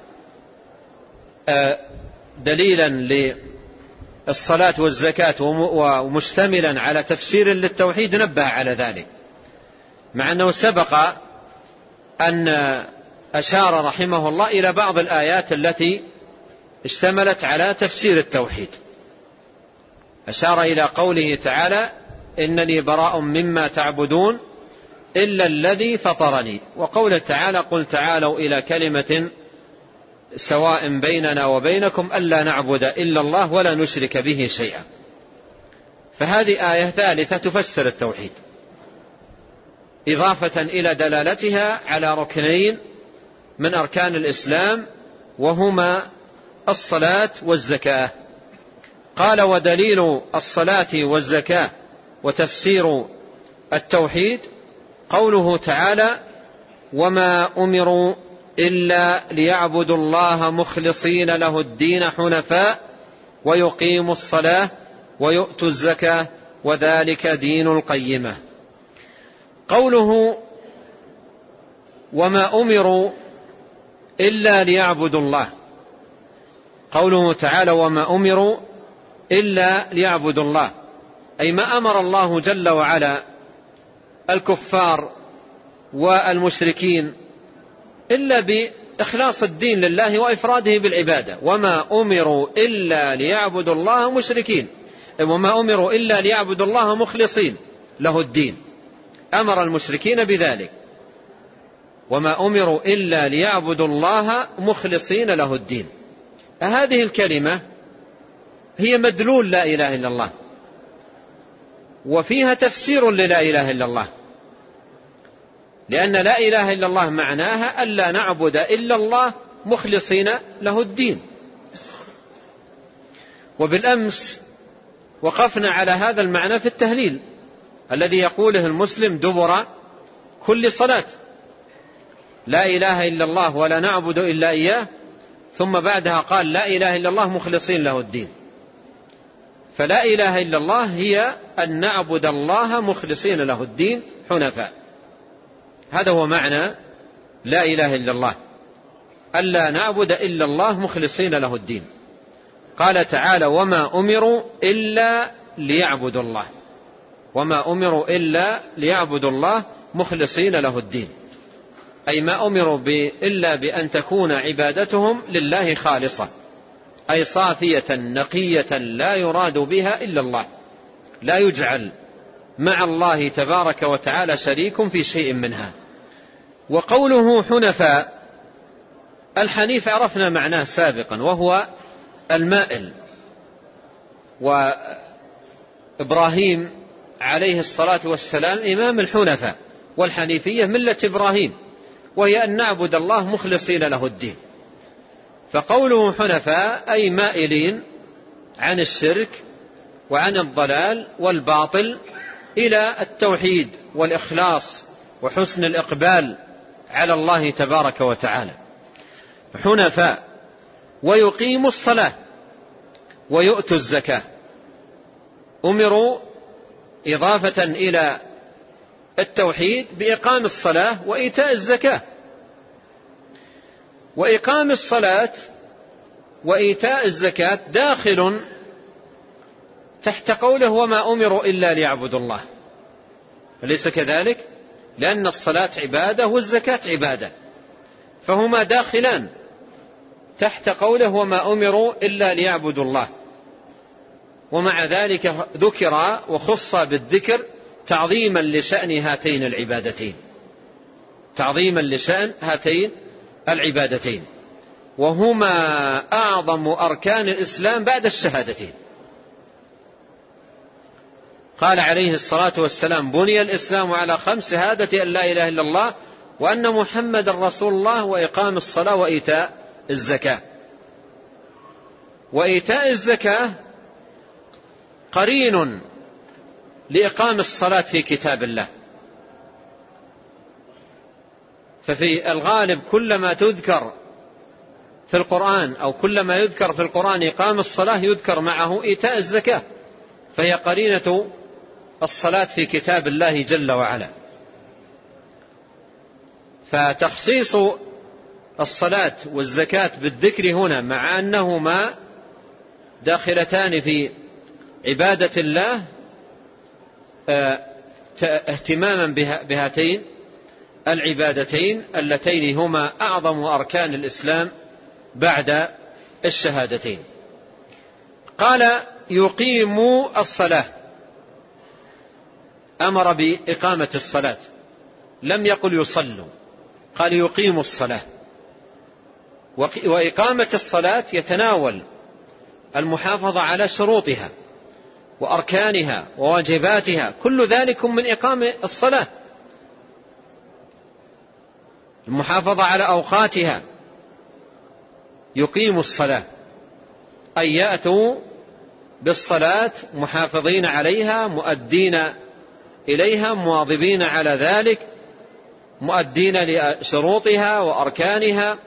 دليلا للصلاة والزكاة ومشتملا على تفسير للتوحيد نبه على ذلك، مع أنه سبق أن أشار رحمه الله إلى بعض الآيات التي اشتملت على تفسير التوحيد. أشار إلى قوله تعالى: إنني براء مما تعبدون إلا الذي فطرني، وقوله تعالى: قل تعالوا إلى كلمة سواء بيننا وبينكم ألا نعبد إلا الله ولا نشرك به شيئا. فهذه آية ثالثة تفسر التوحيد إضافة إلى دلالتها على ركنين من أركان الإسلام، وهما الصلاة والزكاة. قال: ودليل الصلاة والزكاة وتفسير التوحيد قوله تعالى: وما أمروا إلا ليعبدوا الله مخلصين له الدين حنفاء ويقيموا الصلاة ويؤتوا الزكاة وذلك دين القيمة. قوله وما أمروا إلا ليعبدوا الله، قوله تعالى وما أمروا إلا ليعبدوا الله، أي ما أمر الله جل وعلا الكفار والمشركين إلا بإخلاص الدين لله وإفراده بالعبادة. وما أمروا إلا ليعبدوا الله مشركين، وما أمروا إلا ليعبدوا الله مخلصين له الدين، أمر المشركين بذلك. وما أمروا إلا ليعبدوا الله مخلصين له الدين. هذه الكلمة هي مدلول لا إله إلا الله، وفيها تفسير للا إله إلا الله، لأن لا إله إلا الله معناها ألا نعبد إلا الله مخلصين له الدين. وبالأمس وقفنا على هذا المعنى في التهليل الذي يقوله المسلم دبر كل صلاة: لا إله إلا الله ولا نعبد إلا إياه، ثم بعدها قال: لا إله إلا الله مخلصين له الدين. فلا إله إلا الله هي أن نعبد الله مخلصين له الدين حنفاء. هذا هو معنى لا إله إلا الله، ألا نعبد إلا الله مخلصين له الدين. قال تعالى: وما أمروا إلا ليعبدوا الله، وما أمروا إلا ليعبدوا الله مخلصين له الدين، أي ما أمروا إلا بأن تكون عبادتهم لله خالصة، أي صافية نقية لا يراد بها إلا الله، لا يجعل مع الله تبارك وتعالى شريك في شيء منها. وقوله حنفاء، الحنيف عرفنا معناه سابقا وهو المائل، وإبراهيم عليه الصلاة والسلام إمام الحنفاء، والحنيفية ملة إبراهيم، وهي أن نعبد الله مخلصين له الدين. فقوله حنفاء أي مائلين عن الشرك وعن الضلال والباطل إلى التوحيد والإخلاص وحسن الإقبال على الله تبارك وتعالى. حنفاء ويقيموا الصلاة ويؤتوا الزكاة، أمروا إضافة إلى التوحيد بإقام الصلاة وإيتاء الزكاة. وإقام الصلاة وإيتاء الزكاة داخل تحت قوله: وما أمروا إلا ليعبدوا الله. أليس كذلك؟ لأن الصلاة عبادة والزكاة عبادة، فهما داخلان تحت قوله: وما أمروا إلا ليعبدوا الله. ومع ذلك ذكر وخص بالذكر تعظيما لشأن هاتين العبادتين، تعظيما لشأن هاتين العبادتين، وهما أعظم أركان الإسلام بعد الشهادتين. قال عليه الصلاة والسلام: بني الإسلام على 5: شهادة أن لا إله إلا الله وأن محمد رسول الله وإقام الصلاة وإيتاء الزكاة. وإيتاء الزكاة قرين لإقام الصلاة في كتاب الله، ففي الغالب كلما تذكر في القرآن أو كلما يذكر في القرآن إقام الصلاة يذكر معه إيتاء الزكاة، فهي قرينة الصلاة في كتاب الله جل وعلا. فتخصيص الصلاة والزكاة بالذكر هنا مع أنهما داخلتان في عبادة الله اهتماما بهاتين العبادتين اللتين هما أعظم أركان الإسلام بعد الشهادتين. قال: يقيموا الصلاة، أمر بإقامة الصلاة، لم يقل يصلوا، قال يقيموا الصلاة. وإقامة الصلاة يتناول المحافظة على شروطها وأركانها وواجباتها، كل ذلك من إقامة الصلاة، المحافظة على أوقاتها. يقيموا الصلاة أي يأتوا بالصلاة محافظين عليها، مؤدين إليها، مواظبين على ذلك، مؤدين لشروطها وأركانها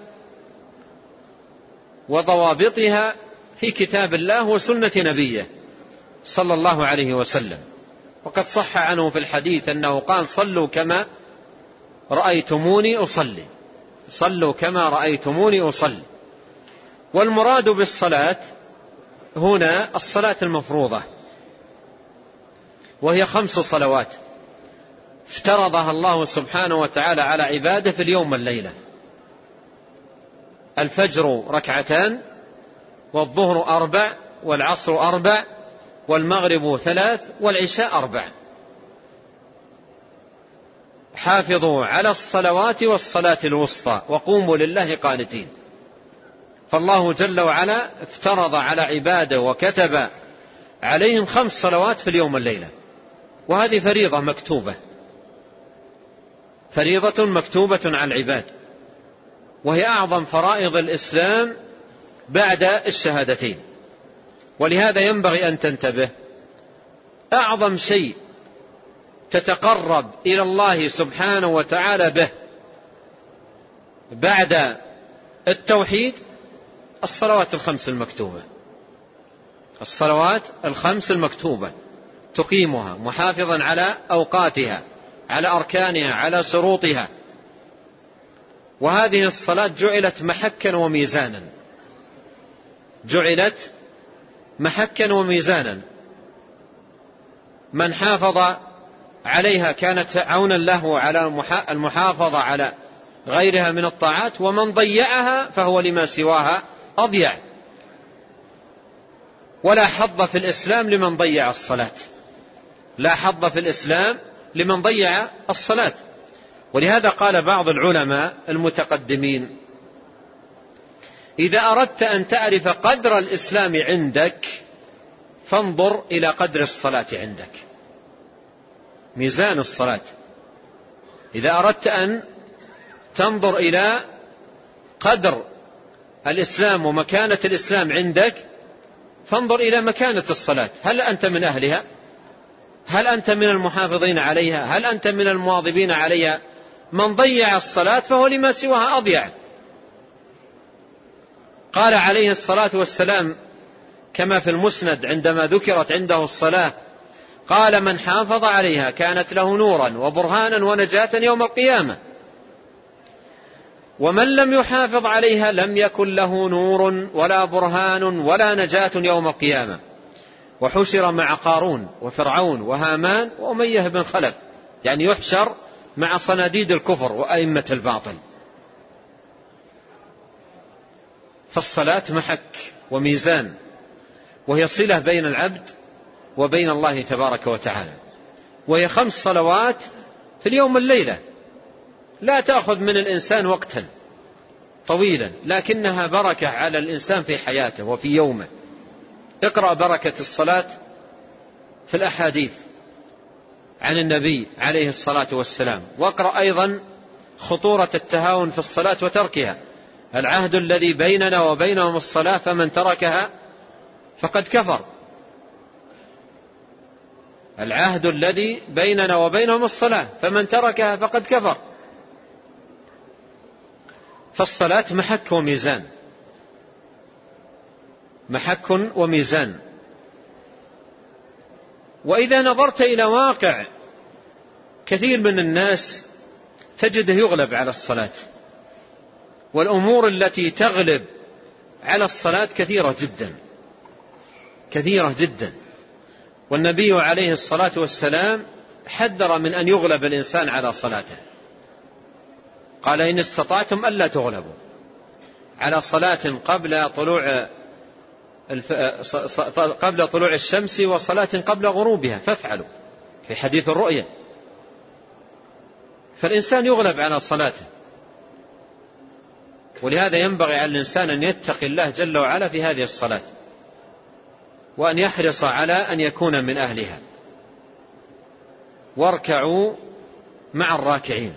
وضوابطها في كتاب الله وسنة نبيه صلى الله عليه وسلم. وقد صح عنه في الحديث أنه قال: صلوا كما رأيتموني أصلي، صلوا كما رأيتموني أصلي. والمراد بالصلاة هنا الصلاة المفروضة، وهي 5 صلوات افترضها الله سبحانه وتعالى على عباده في اليوم والليلة: الفجر 2، والظهر 4، والعصر 4، والمغرب 3، والعشاء 4. حافظوا على الصلوات والصلاة الوسطى وقوموا لله قانتين. فالله جل وعلا افترض على عباده وكتب عليهم 5 صلوات في اليوم والليلة، وهذه فريضة مكتوبة، فريضة مكتوبة على العباد، وهي أعظم فرائض الإسلام بعد الشهادتين. ولهذا ينبغي أن تنتبه. أعظم شيء تتقرب إلى الله سبحانه وتعالى به بعد التوحيد الصلوات الخمس المكتوبة. الصلوات الخمس المكتوبة تقيمها محافظا على أوقاتها، على أركانها، على شروطها. وهذه الصلاة جعلت محكا وميزانا، جعلت محكا وميزانا. من حافظ عليها كانت عونا له على المحافظة على غيرها من الطاعات، ومن ضيعها فهو لما سواها أضيع. ولا حظ في الإسلام لمن ضيع الصلاة، لا حظ في الإسلام لمن ضيع الصلاة. ولهذا قال بعض العلماء المتقدمين: إذا أردت أن تعرف قدر الإسلام عندك فانظر إلى قدر الصلاة عندك. ميزان الصلاة. إذا أردت أن تنظر إلى قدر الإسلام ومكانة الإسلام عندك فانظر إلى مكانة الصلاة. هل أنت من أهلها؟ هل أنت من المحافظين عليها؟ هل أنت من المواظبين عليها؟ من ضيع الصلاة فهو لما سواها أضيع. قال عليه الصلاة والسلام كما في المسند عندما ذكرت عنده الصلاة، قال: من حافظ عليها كانت له نورا وبرهانا ونجاة يوم القيامة، ومن لم يحافظ عليها لم يكن له نور ولا برهان ولا نجاة يوم القيامة. وحشر مع قارون وفرعون وهامان وأمية بن خلف، يعني يحشر مع صناديد الكفر وأئمة الباطل. فالصلاة محك وميزان، وهي صلة بين العبد وبين الله تبارك وتعالى. وهي 5 صلوات في اليوم والليلة، لا تأخذ من الإنسان وقتا طويلا، لكنها بركة على الإنسان في حياته وفي يومه. اقرأ بركة الصلاة في الأحاديث عن النبي عليه الصلاة والسلام، واقرأ أيضا خطورة التهاون في الصلاة وتركها. العهد الذي بيننا وبينهم الصلاة فمن تركها فقد كفر. العهد الذي بيننا وبينهم الصلاة فمن تركها فقد كفر. فالصلاة محك وميزان، محك وميزان. وإذا نظرت إلى واقع كثير من الناس تجده يغلب على الصلاة، والأمور التي تغلب على الصلاة كثيرة جدا، كثيرة جدا. والنبي عليه الصلاة والسلام حذر من أن يغلب الإنسان على صلاته. قال: إن استطعتم ألا تغلبوا على صلاة قبل طلوع الشمس وصلاة قبل غروبها فافعلوا، في حديث الرؤية. فالإنسان يغلب على صلاته، ولهذا ينبغي على الإنسان أن يتقي الله جل وعلا في هذه الصلاة، وأن يحرص على أن يكون من أهلها. واركعوا مع الراكعين،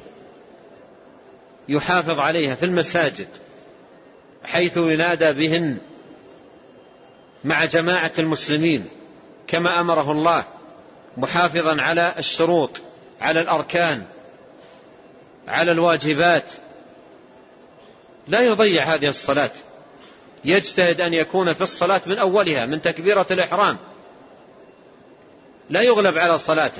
يحافظ عليها في المساجد حيث ينادى بهن مع جماعة المسلمين كما أمره الله، محافظا على الشروط، على الأركان، على الواجبات. لا يضيع هذه الصلاة، يجتهد أن يكون في الصلاة من أولها، من تكبيرة الإحرام، لا يغلب على صلاته،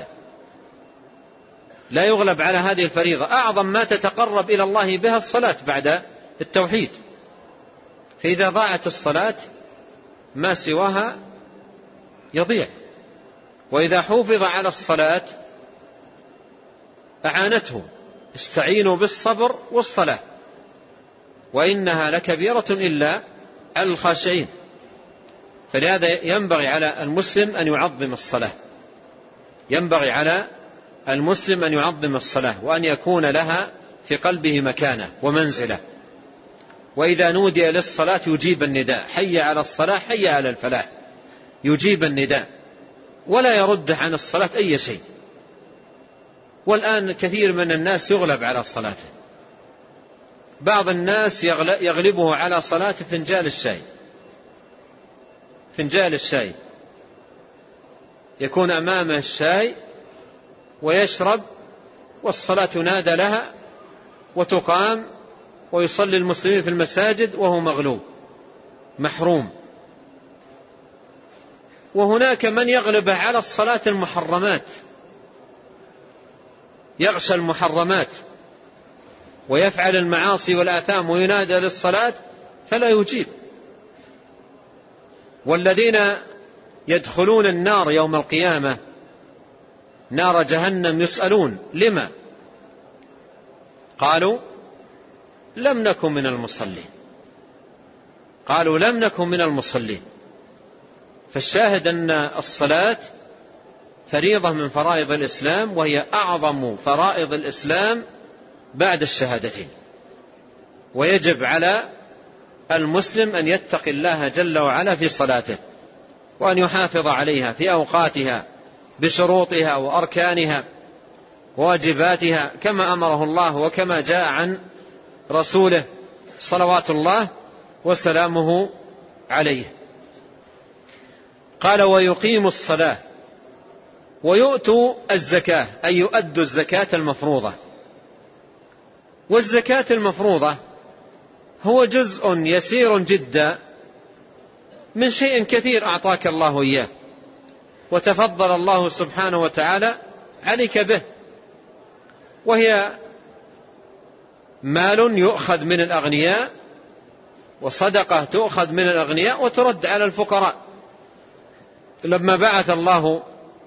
لا يغلب على هذه الفريضة. أعظم ما تتقرب إلى الله بها الصلاة بعد التوحيد. فإذا ضاعت الصلاة ما سواها يضيع. وإذا حافظ على الصلاة أعانته. استعينوا بالصبر والصلاة وإنها لكبيرة إلا على الخاشعين. فلهذا ينبغي على المسلم أن يعظم الصلاة، ينبغي على المسلم أن يعظم الصلاة، وأن يكون لها في قلبه مكانة ومنزلة. وإذا نودي للصلاة يجيب النداء: حي على الصلاة، حي على الفلاح. يجيب النداء ولا يرد عن الصلاة أي شيء. والآن كثير من الناس يغلب على صلاته. بعض الناس يغلبه على صلاة فنجان الشاي، فنجال الشاي، يكون أمامه الشاي ويشرب، والصلاة ينادى لها وتقام ويصلي المسلمين في المساجد وهو مغلوب محروم. وهناك من يغلب على الصلاة المحرمات، يغشى المحرمات ويفعل المعاصي والآثام وينادى للصلاة فلا يجيب. والذين يدخلون النار يوم القيامة نار جهنم يسألون لما؟ قالوا لم نكن من المصلين، قالوا لم نكن من المصلين. فالشاهد أن الصلاة فريضة من فرائض الإسلام، وهي أعظم فرائض الإسلام بعد الشهادتين، ويجب على المسلم أن يتقي الله جل وعلا في صلاته، وأن يحافظ عليها في أوقاتها بشروطها وأركانها وواجباتها كما أمره الله وكما جاء عن رسوله صلوات الله وسلامه عليه. قال ويقيم الصلاة ويؤتوا الزكاة، أي يؤدوا الزكاة المفروضة. والزكاة المفروضة هو جزء يسير جدا من شيء كثير أعطاك الله إياه وتفضل الله سبحانه وتعالى عليك به، وهي مال يؤخذ من الأغنياء، وصدقة تؤخذ من الأغنياء وترد على الفقراء. لما بعث الله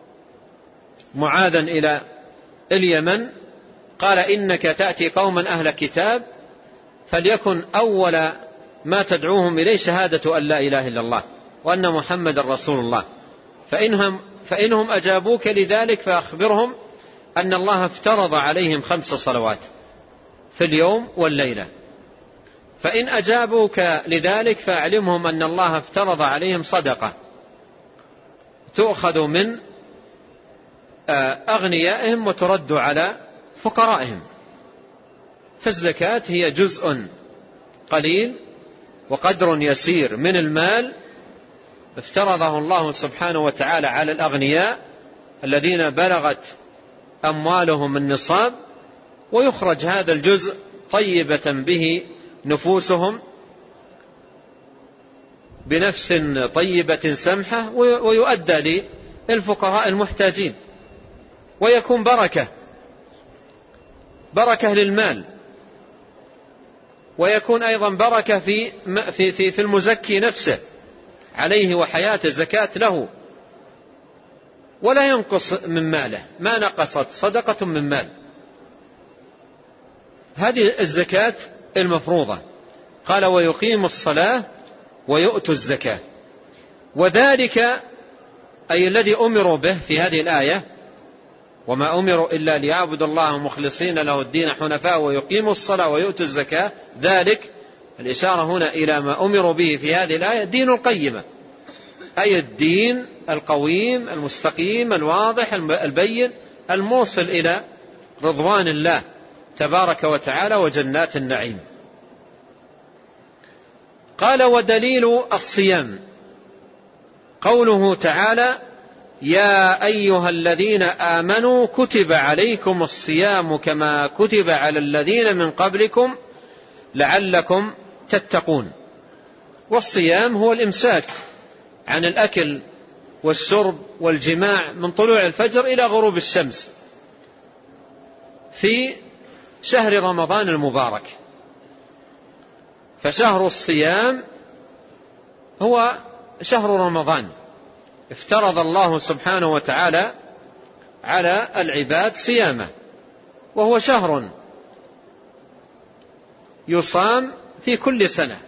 معاذا إلى اليمن قال إنك تأتي قوما أهل كتاب فليكن أول ما تدعوهم إليه شهادة أن لا إله إلا الله وأن محمد رسول الله، فإنهم أجابوك لذلك فأخبرهم أن الله افترض عليهم 5 صلوات في اليوم والليلة، فإن أجابوك لذلك فأعلمهم أن الله افترض عليهم صدقة تؤخذ من أغنيائهم وترد على فقرائهم. فالزكاة هي جزء قليل وقدر يسير من المال افترضه الله سبحانه وتعالى على الأغنياء الذين بلغت أموالهم النصاب، ويخرج هذا الجزء طيبة به نفوسهم بنفس طيبة سمحة، ويؤدى للفقراء المحتاجين، ويكون بركة للمال، ويكون أيضا بركة في المزكي نفسه عليه وحياته، زكاة له ولا ينقص من ماله، ما نقصت صدقة من مال. هذه الزكاة المفروضة. قال ويقيم الصلاة ويؤتوا الزكاة، وذلك أي الذي أمروا به في هذه الآية، وما أمروا إلا ليعبدوا الله مخلصين له الدين حنفاء ويقيموا الصلاة ويؤتوا الزكاة، ذلك الإشارة هنا إلى ما أمروا به في هذه الآية دين القيمة، أي الدين القويم المستقيم الواضح البين الموصل إلى رضوان الله تبارك وتعالى وجنات النعيم. قال ودليل الصيام قوله تعالى يا أيها الذين آمنوا كتب عليكم الصيام كما كتب على الذين من قبلكم لعلكم تتقون. والصيام هو الإمساك عن الأكل والشرب والجماع من طلوع الفجر إلى غروب الشمس في شهر رمضان المبارك. فشهر الصيام هو شهر رمضان، افترض الله سبحانه وتعالى على العباد صيامه، وهو شهر يصام في كل سنة.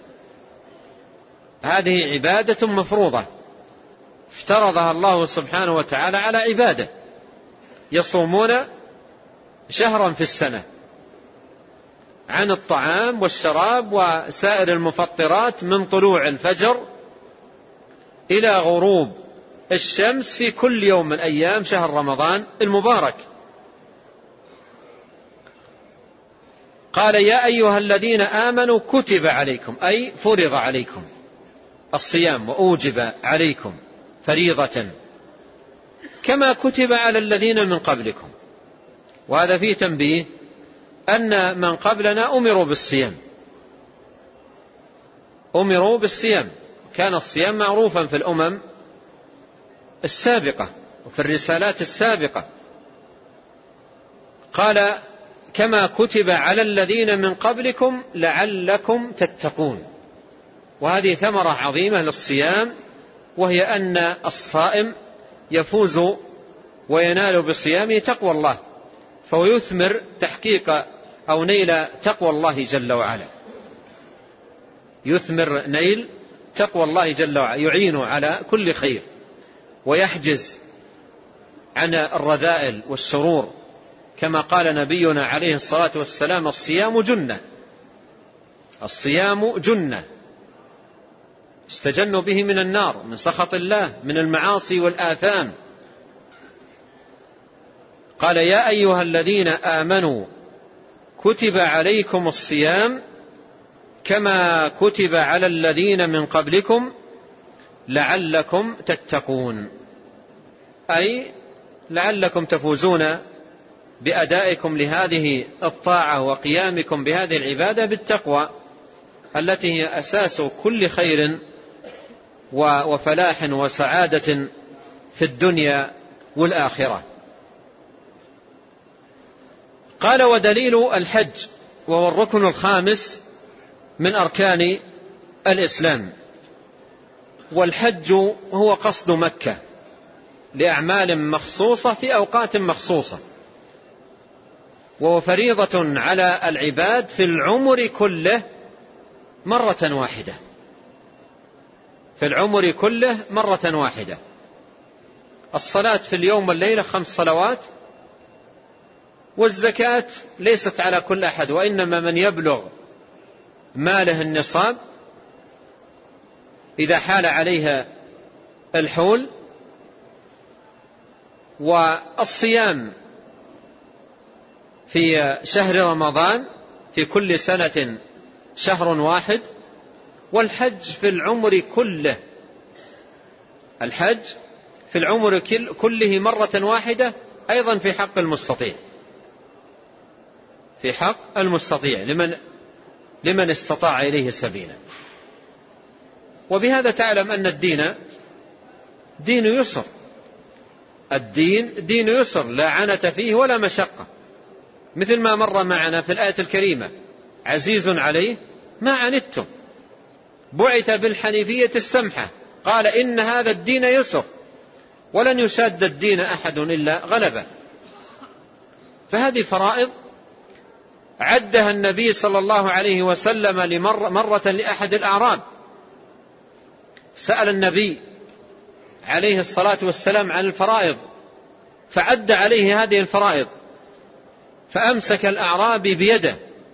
هذه عبادة مفروضة افترضها الله سبحانه وتعالى على عباده، يصومون شهرا في السنة عن الطعام والشراب وسائر المفطرات من طلوع الفجر إلى غروب الشمس في كل يوم من أيام شهر رمضان المبارك. قال يا أيها الذين آمنوا كتب عليكم أي فرض عليكم. الصيام وأوجب عليكم فريضة كما كتب على الذين من قبلكم. وهذا فيه تنبيه أن من قبلنا أمروا بالصيام. كان الصيام معروفا في الأمم السابقة وفي الرسالات السابقة. قال كما كتب على الذين من قبلكم لعلكم تتقون. وهذه ثمرة عظيمة للصيام، وهي أن الصائم يفوز وينال بصيامه تقوى الله، فهو يثمر تحقيق أو نيل تقوى الله جل وعلا، يثمر نيل تقوى الله جل وعلا، يعين على كل خير ويحجز عن الرذائل والشرور، كما قال نبينا عليه الصلاة والسلام الصيام جنة، الصيام جنة استجنوا به من النار، من سخط الله، من المعاصي والآثام. قال يا أيها الذين آمنوا كتب عليكم الصيام كما كتب على الذين من قبلكم لعلكم تتقون، أي لعلكم تفوزون بأدائكم لهذه الطاعة وقيامكم بهذه العبادة بالتقوى التي هي أساس كل خير وفلاح وسعادة في الدنيا والآخرة. قال ودليل الحج وهو الركن الخامس من أركان الإسلام. والحج هو قصد مكة لأعمال مخصوصة في أوقات مخصوصة، وهو فريضة على العباد في العمر كله مرة واحدة، في العمر كله مرة واحدة. الصلاة في اليوم والليلة 5 صلوات، والزكاة ليست على كل أحد، وإنما من يبلغ ماله النصاب إذا حال عليها الحول. والصيام في شهر رمضان في كل سنة شهر واحد. والحج في العمر كله، الحج في العمر كله مرة واحدة، أيضا في حق المستطيع، في حق المستطيع لمن استطاع إليه سبيلا. وبهذا تعلم أن الدين دين يسر، الدين دين يسر لا عنة فيه ولا مشقة، مثل ما مر معنا في الآية الكريمة عزيز عليه ما عنتم بعث بالحنيفية السمحة، قال إن هذا الدين يسر ولن يشاد الدين أحد إلا غلبه. فهذه فرائض عدها النبي صلى الله عليه وسلم مرة لأحد الأعراب، سأل النبي عليه الصلاة والسلام عن الفرائض فعد عليه هذه الفرائض، فأمسك الأعرابي بيده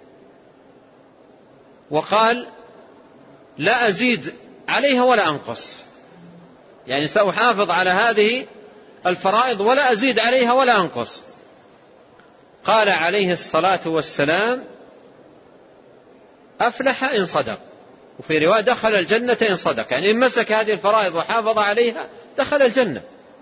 وقال لا أزيد عليها ولا أنقص، يعني سأحافظ على هذه الفرائض ولا أزيد عليها ولا أنقص. قال عليه الصلاة والسلام أفلح إن صدق، وفي رواية دخل الجنة إن صدق، يعني إن مسك هذه الفرائض وحافظ عليها دخل الجنة.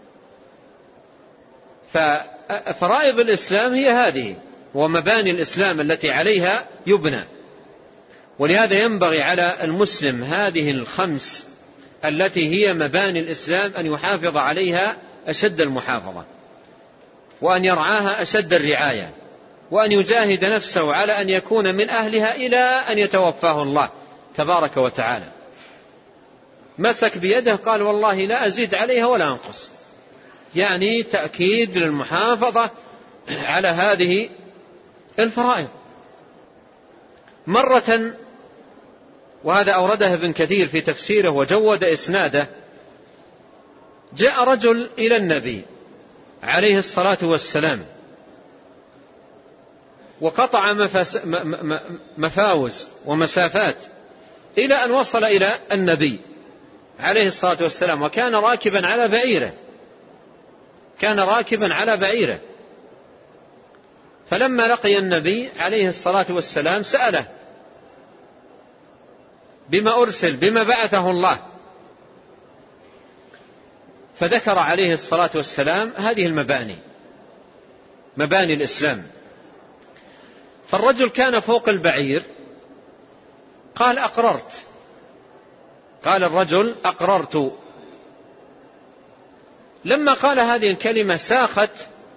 ففرائض الإسلام هي هذه ومباني الإسلام التي عليها يبنى. ولهذا ينبغي على المسلم هذه الخمس التي هي مباني الإسلام أن يحافظ عليها أشد المحافظة، وأن يرعاها أشد الرعاية، وأن يجاهد نفسه على أن يكون من أهلها إلى أن يتوفاه الله تبارك وتعالى. مسك بيده قال والله لا أزيد عليها ولا أنقص، يعني تأكيد للمحافظة على هذه الفرائض. مرة، وهذا أورده ابن كثير في تفسيره وجود إسناده، جاء رجل إلى النبي عليه الصلاة والسلام وقطع مفاوز ومسافات إلى أن وصل إلى النبي عليه الصلاة والسلام، وكان راكبا على بعيره، كان راكبا على بعيره. فلما لقي النبي عليه الصلاة والسلام سأله بما أرسل، بما بعثه الله فذكر عليه الصلاة والسلام هذه المباني، مباني الإسلام. فالرجل كان فوق البعير، قال أقررت، قال الرجل أقررت. لما قال هذه الكلمة ساخت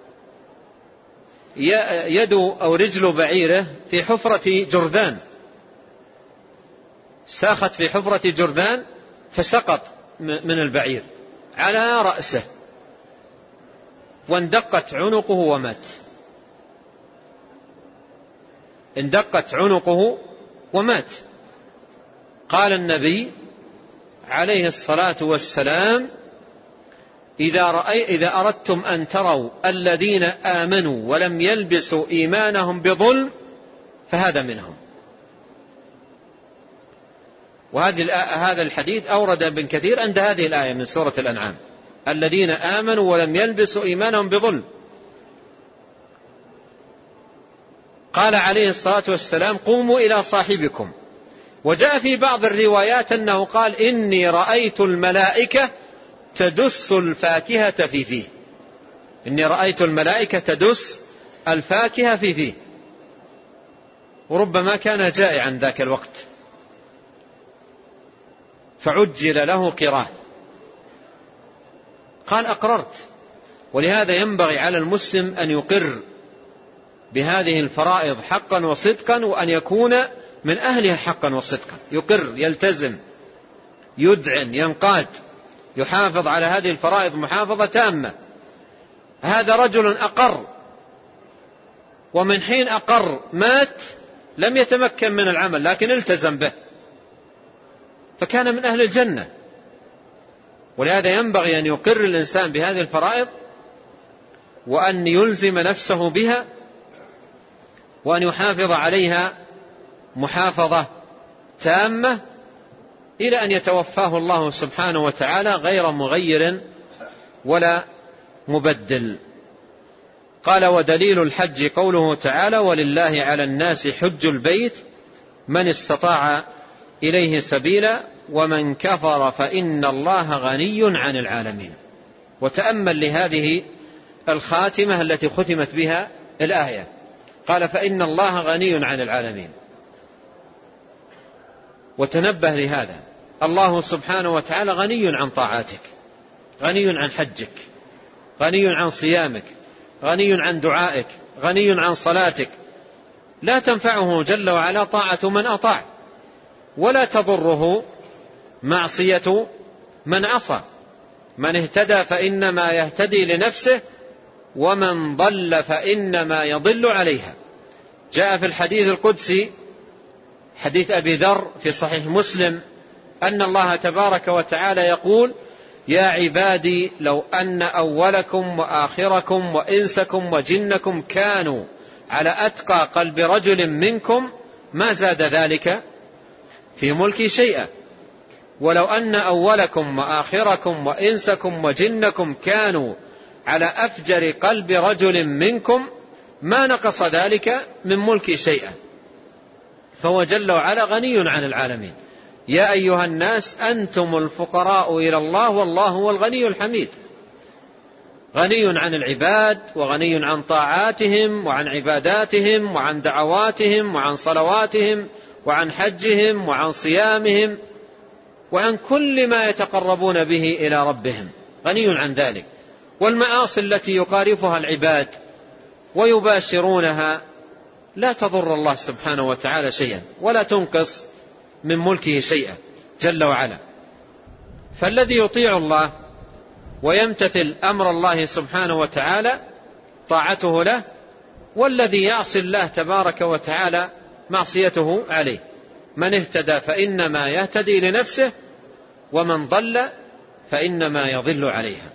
يد أو رجل بعيره في حفرة جرذان، ساخت في حفرة جرذان فسقط من البعير على رأسه واندقت عنقه ومات، اندقت عنقه ومات. قال النبي عليه الصلاة والسلام: إذا أردتم أن تروا الذين آمنوا ولم يلبسوا إيمانهم بظلم فهذا منهم. وهذا الحديث أورد ابن كثير عند هذه الآية من سورة الأنعام: الذين آمنوا ولم يلبسوا إيمانهم بظلم. قال عليه الصلاة والسلام: قوموا إلى صاحبكم. وجاء في بعض الروايات أنه قال: إني رأيت الملائكة تدس الفاكهة في فيه، إني رأيت الملائكة تدس الفاكهة في فيه. وربما كان جائعا ذاك الوقت فعجل له قراه. قال: أقررت. ولهذا ينبغي على المسلم أن يقر بهذه الفرائض حقا وصدقا، وأن يكون من أهلها حقا وصدقا، يقر، يلتزم، يذعن، ينقاد، يحافظ على هذه الفرائض محافظة تامة. هذا رجل أقر، ومن حين أقر مات، لم يتمكن من العمل لكن التزم به، فكان من أهل الجنة. ولهذا ينبغي أن يقر الإنسان بهذه الفرائض، وأن يلزم نفسه بها، وأن يحافظ عليها محافظة تامة إلى أن يتوفاه الله سبحانه وتعالى غير مغير ولا مبدل. قال: ودليل الحج قوله تعالى: ولله على الناس حج البيت من استطاع إليه سبيلا ومن كفر فإن الله غني عن العالمين. وتأمل لهذه الخاتمة التي ختمت بها الآية، قال: فإن الله غني عن العالمين. وتنبه لهذا، الله سبحانه وتعالى غني عن طاعاتك، غني عن حجك، غني عن صيامك، غني عن دعائك، غني عن صلاتك. لا تنفعه جل وعلا طاعة من أطاع، ولا تضره معصية من عصى. من اهتدى فإنما يهتدي لنفسه، ومن ضل فإنما يضل عليها. جاء في الحديث القدسي، حديث أبي ذر في صحيح مسلم، أن الله تبارك وتعالى يقول: يا عبادي لو أن أولكم وآخركم وإنسكم وجنكم كانوا على أتقى قلب رجل منكم ما زاد ذلك في ملكي شيئا، ولو أن أولكم وآخركم وإنسكم وجنكم كانوا على أفجر قلب رجل منكم ما نقص ذلك من ملكي شيئا. فهو جل وعلا غني عن العالمين. يا أيها الناس أنتم الفقراء إلى الله والله هو الغني الحميد. غني عن العباد، وغني عن طاعاتهم وعن عباداتهم وعن دعواتهم وعن صلواتهم وعن حجهم وعن صيامهم وعن كل ما يتقربون به إلى ربهم، غني عن ذلك. والمعاصي التي يقارفها العباد ويباشرونها لا تضر الله سبحانه وتعالى شيئا، ولا تنقص من ملكه شيئا جل وعلا. فالذي يطيع الله ويمتثل أمر الله سبحانه وتعالى طاعته له، والذي يعصي الله تبارك وتعالى معصيته عليه. من اهتدى فإنما يهتدي لنفسه، ومن ضل فإنما يضل عليها.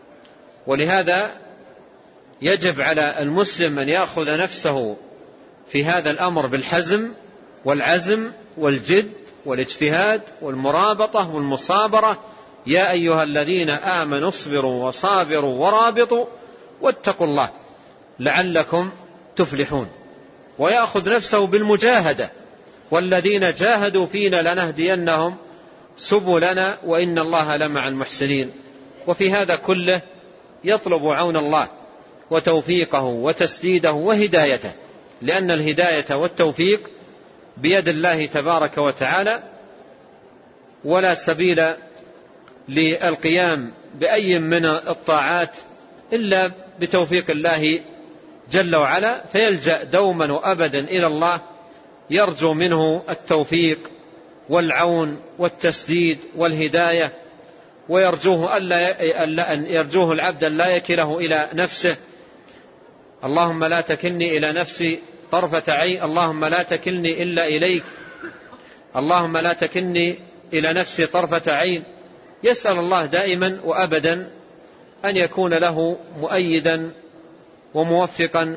ولهذا يجب على المسلم أن يأخذ نفسه في هذا الأمر بالحزم والعزم والجد والاجتهاد والمرابطة والمصابرة. يا أيها الذين آمنوا اصبروا وصابروا ورابطوا واتقوا الله لعلكم تفلحون. ويأخذ نفسه بالمجاهدة، والذين جاهدوا فينا لنهدينهم سبلنا وإن الله لمع المحسنين. وفي هذا كله يطلب عون الله وتوفيقه وتسديده وهدايته، لأن الهداية والتوفيق بيد الله تبارك وتعالى، ولا سبيل للقيام بأي من الطاعات إلا بتوفيق الله جل وعلا، فيلجأ دوما وأبدا إلى الله يرجو منه التوفيق والعون والتسديد والهداية، ويرجوه يرجوه العبد لا يكله إلى نفسه. اللهم لا تكلني إلى نفسي طرفة عين، اللهم لا تكلني إلا إليك، اللهم لا تكلني إلى نفسي طرفة عين. يسأل الله دائما وأبدا أن يكون له مؤيدا وموفقا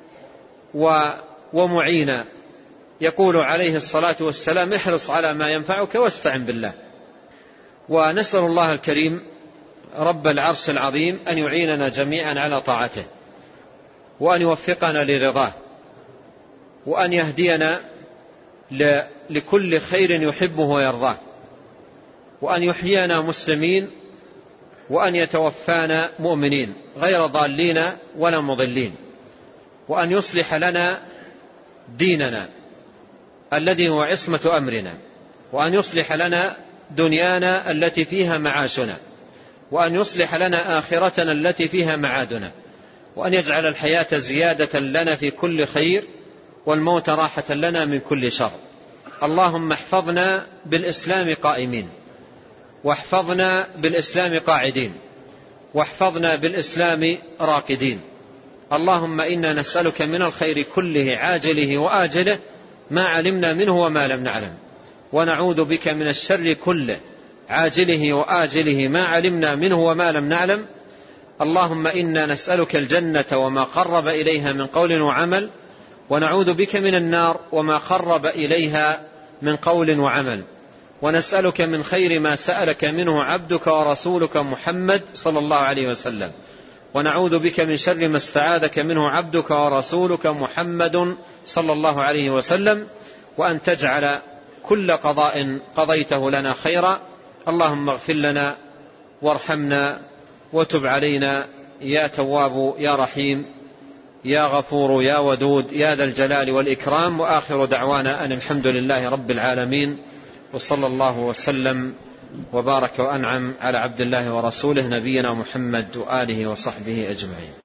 ومعينا. يقول عليه الصلاة والسلام: احرص على ما ينفعك واستعن بالله. ونسأل الله الكريم رب العرش العظيم أن يعيننا جميعا على طاعته، وأن يوفقنا لرضاه، وأن يهدينا لكل خير يحبه ويرضاه، وأن يحيينا مسلمين، وأن يتوفانا مؤمنين غير ضالين ولا مضلين، وأن يصلح لنا ديننا الذي هو عصمة أمرنا، وأن يصلح لنا دنيانا التي فيها معاشنا، وأن يصلح لنا آخرتنا التي فيها معادنا، وأن يجعل الحياة زيادة لنا في كل خير، والموت راحة لنا من كل شر. اللهم احفظنا بالإسلام قائمين، واحفظنا بالإسلام قاعدين، واحفظنا بالإسلام راقدين. اللهم إنا نسألك من الخير كله عاجله وآجله ما علمنا منه وما لم نعلم، ونعوذ بك من الشر كله عاجله وآجله ما علمنا منه وما لم نعلم. اللهم إنا نسألك الجنة وما قرب إليها من قول وعمل، ونعوذ بك من النار وما قرب إليها من قول وعمل. ونسألك من خير ما سألك منه عبدك ورسولك محمد صلى الله عليه وسلم، ونعوذ بك من شر ما استعاذك منه عبدك ورسولك محمد صلى الله عليه وسلم، وأن تجعل كل قضاء قضيته لنا خيرا. اللهم اغفر لنا وارحمنا وتب علينا يا تواب يا رحيم يا غفور يا ودود يا ذا الجلال والإكرام. وآخر دعوانا أن الحمد لله رب العالمين، وصلى الله وسلم وبارك وأنعم على عبد الله ورسوله نبينا محمد وآله وصحبه أجمعين.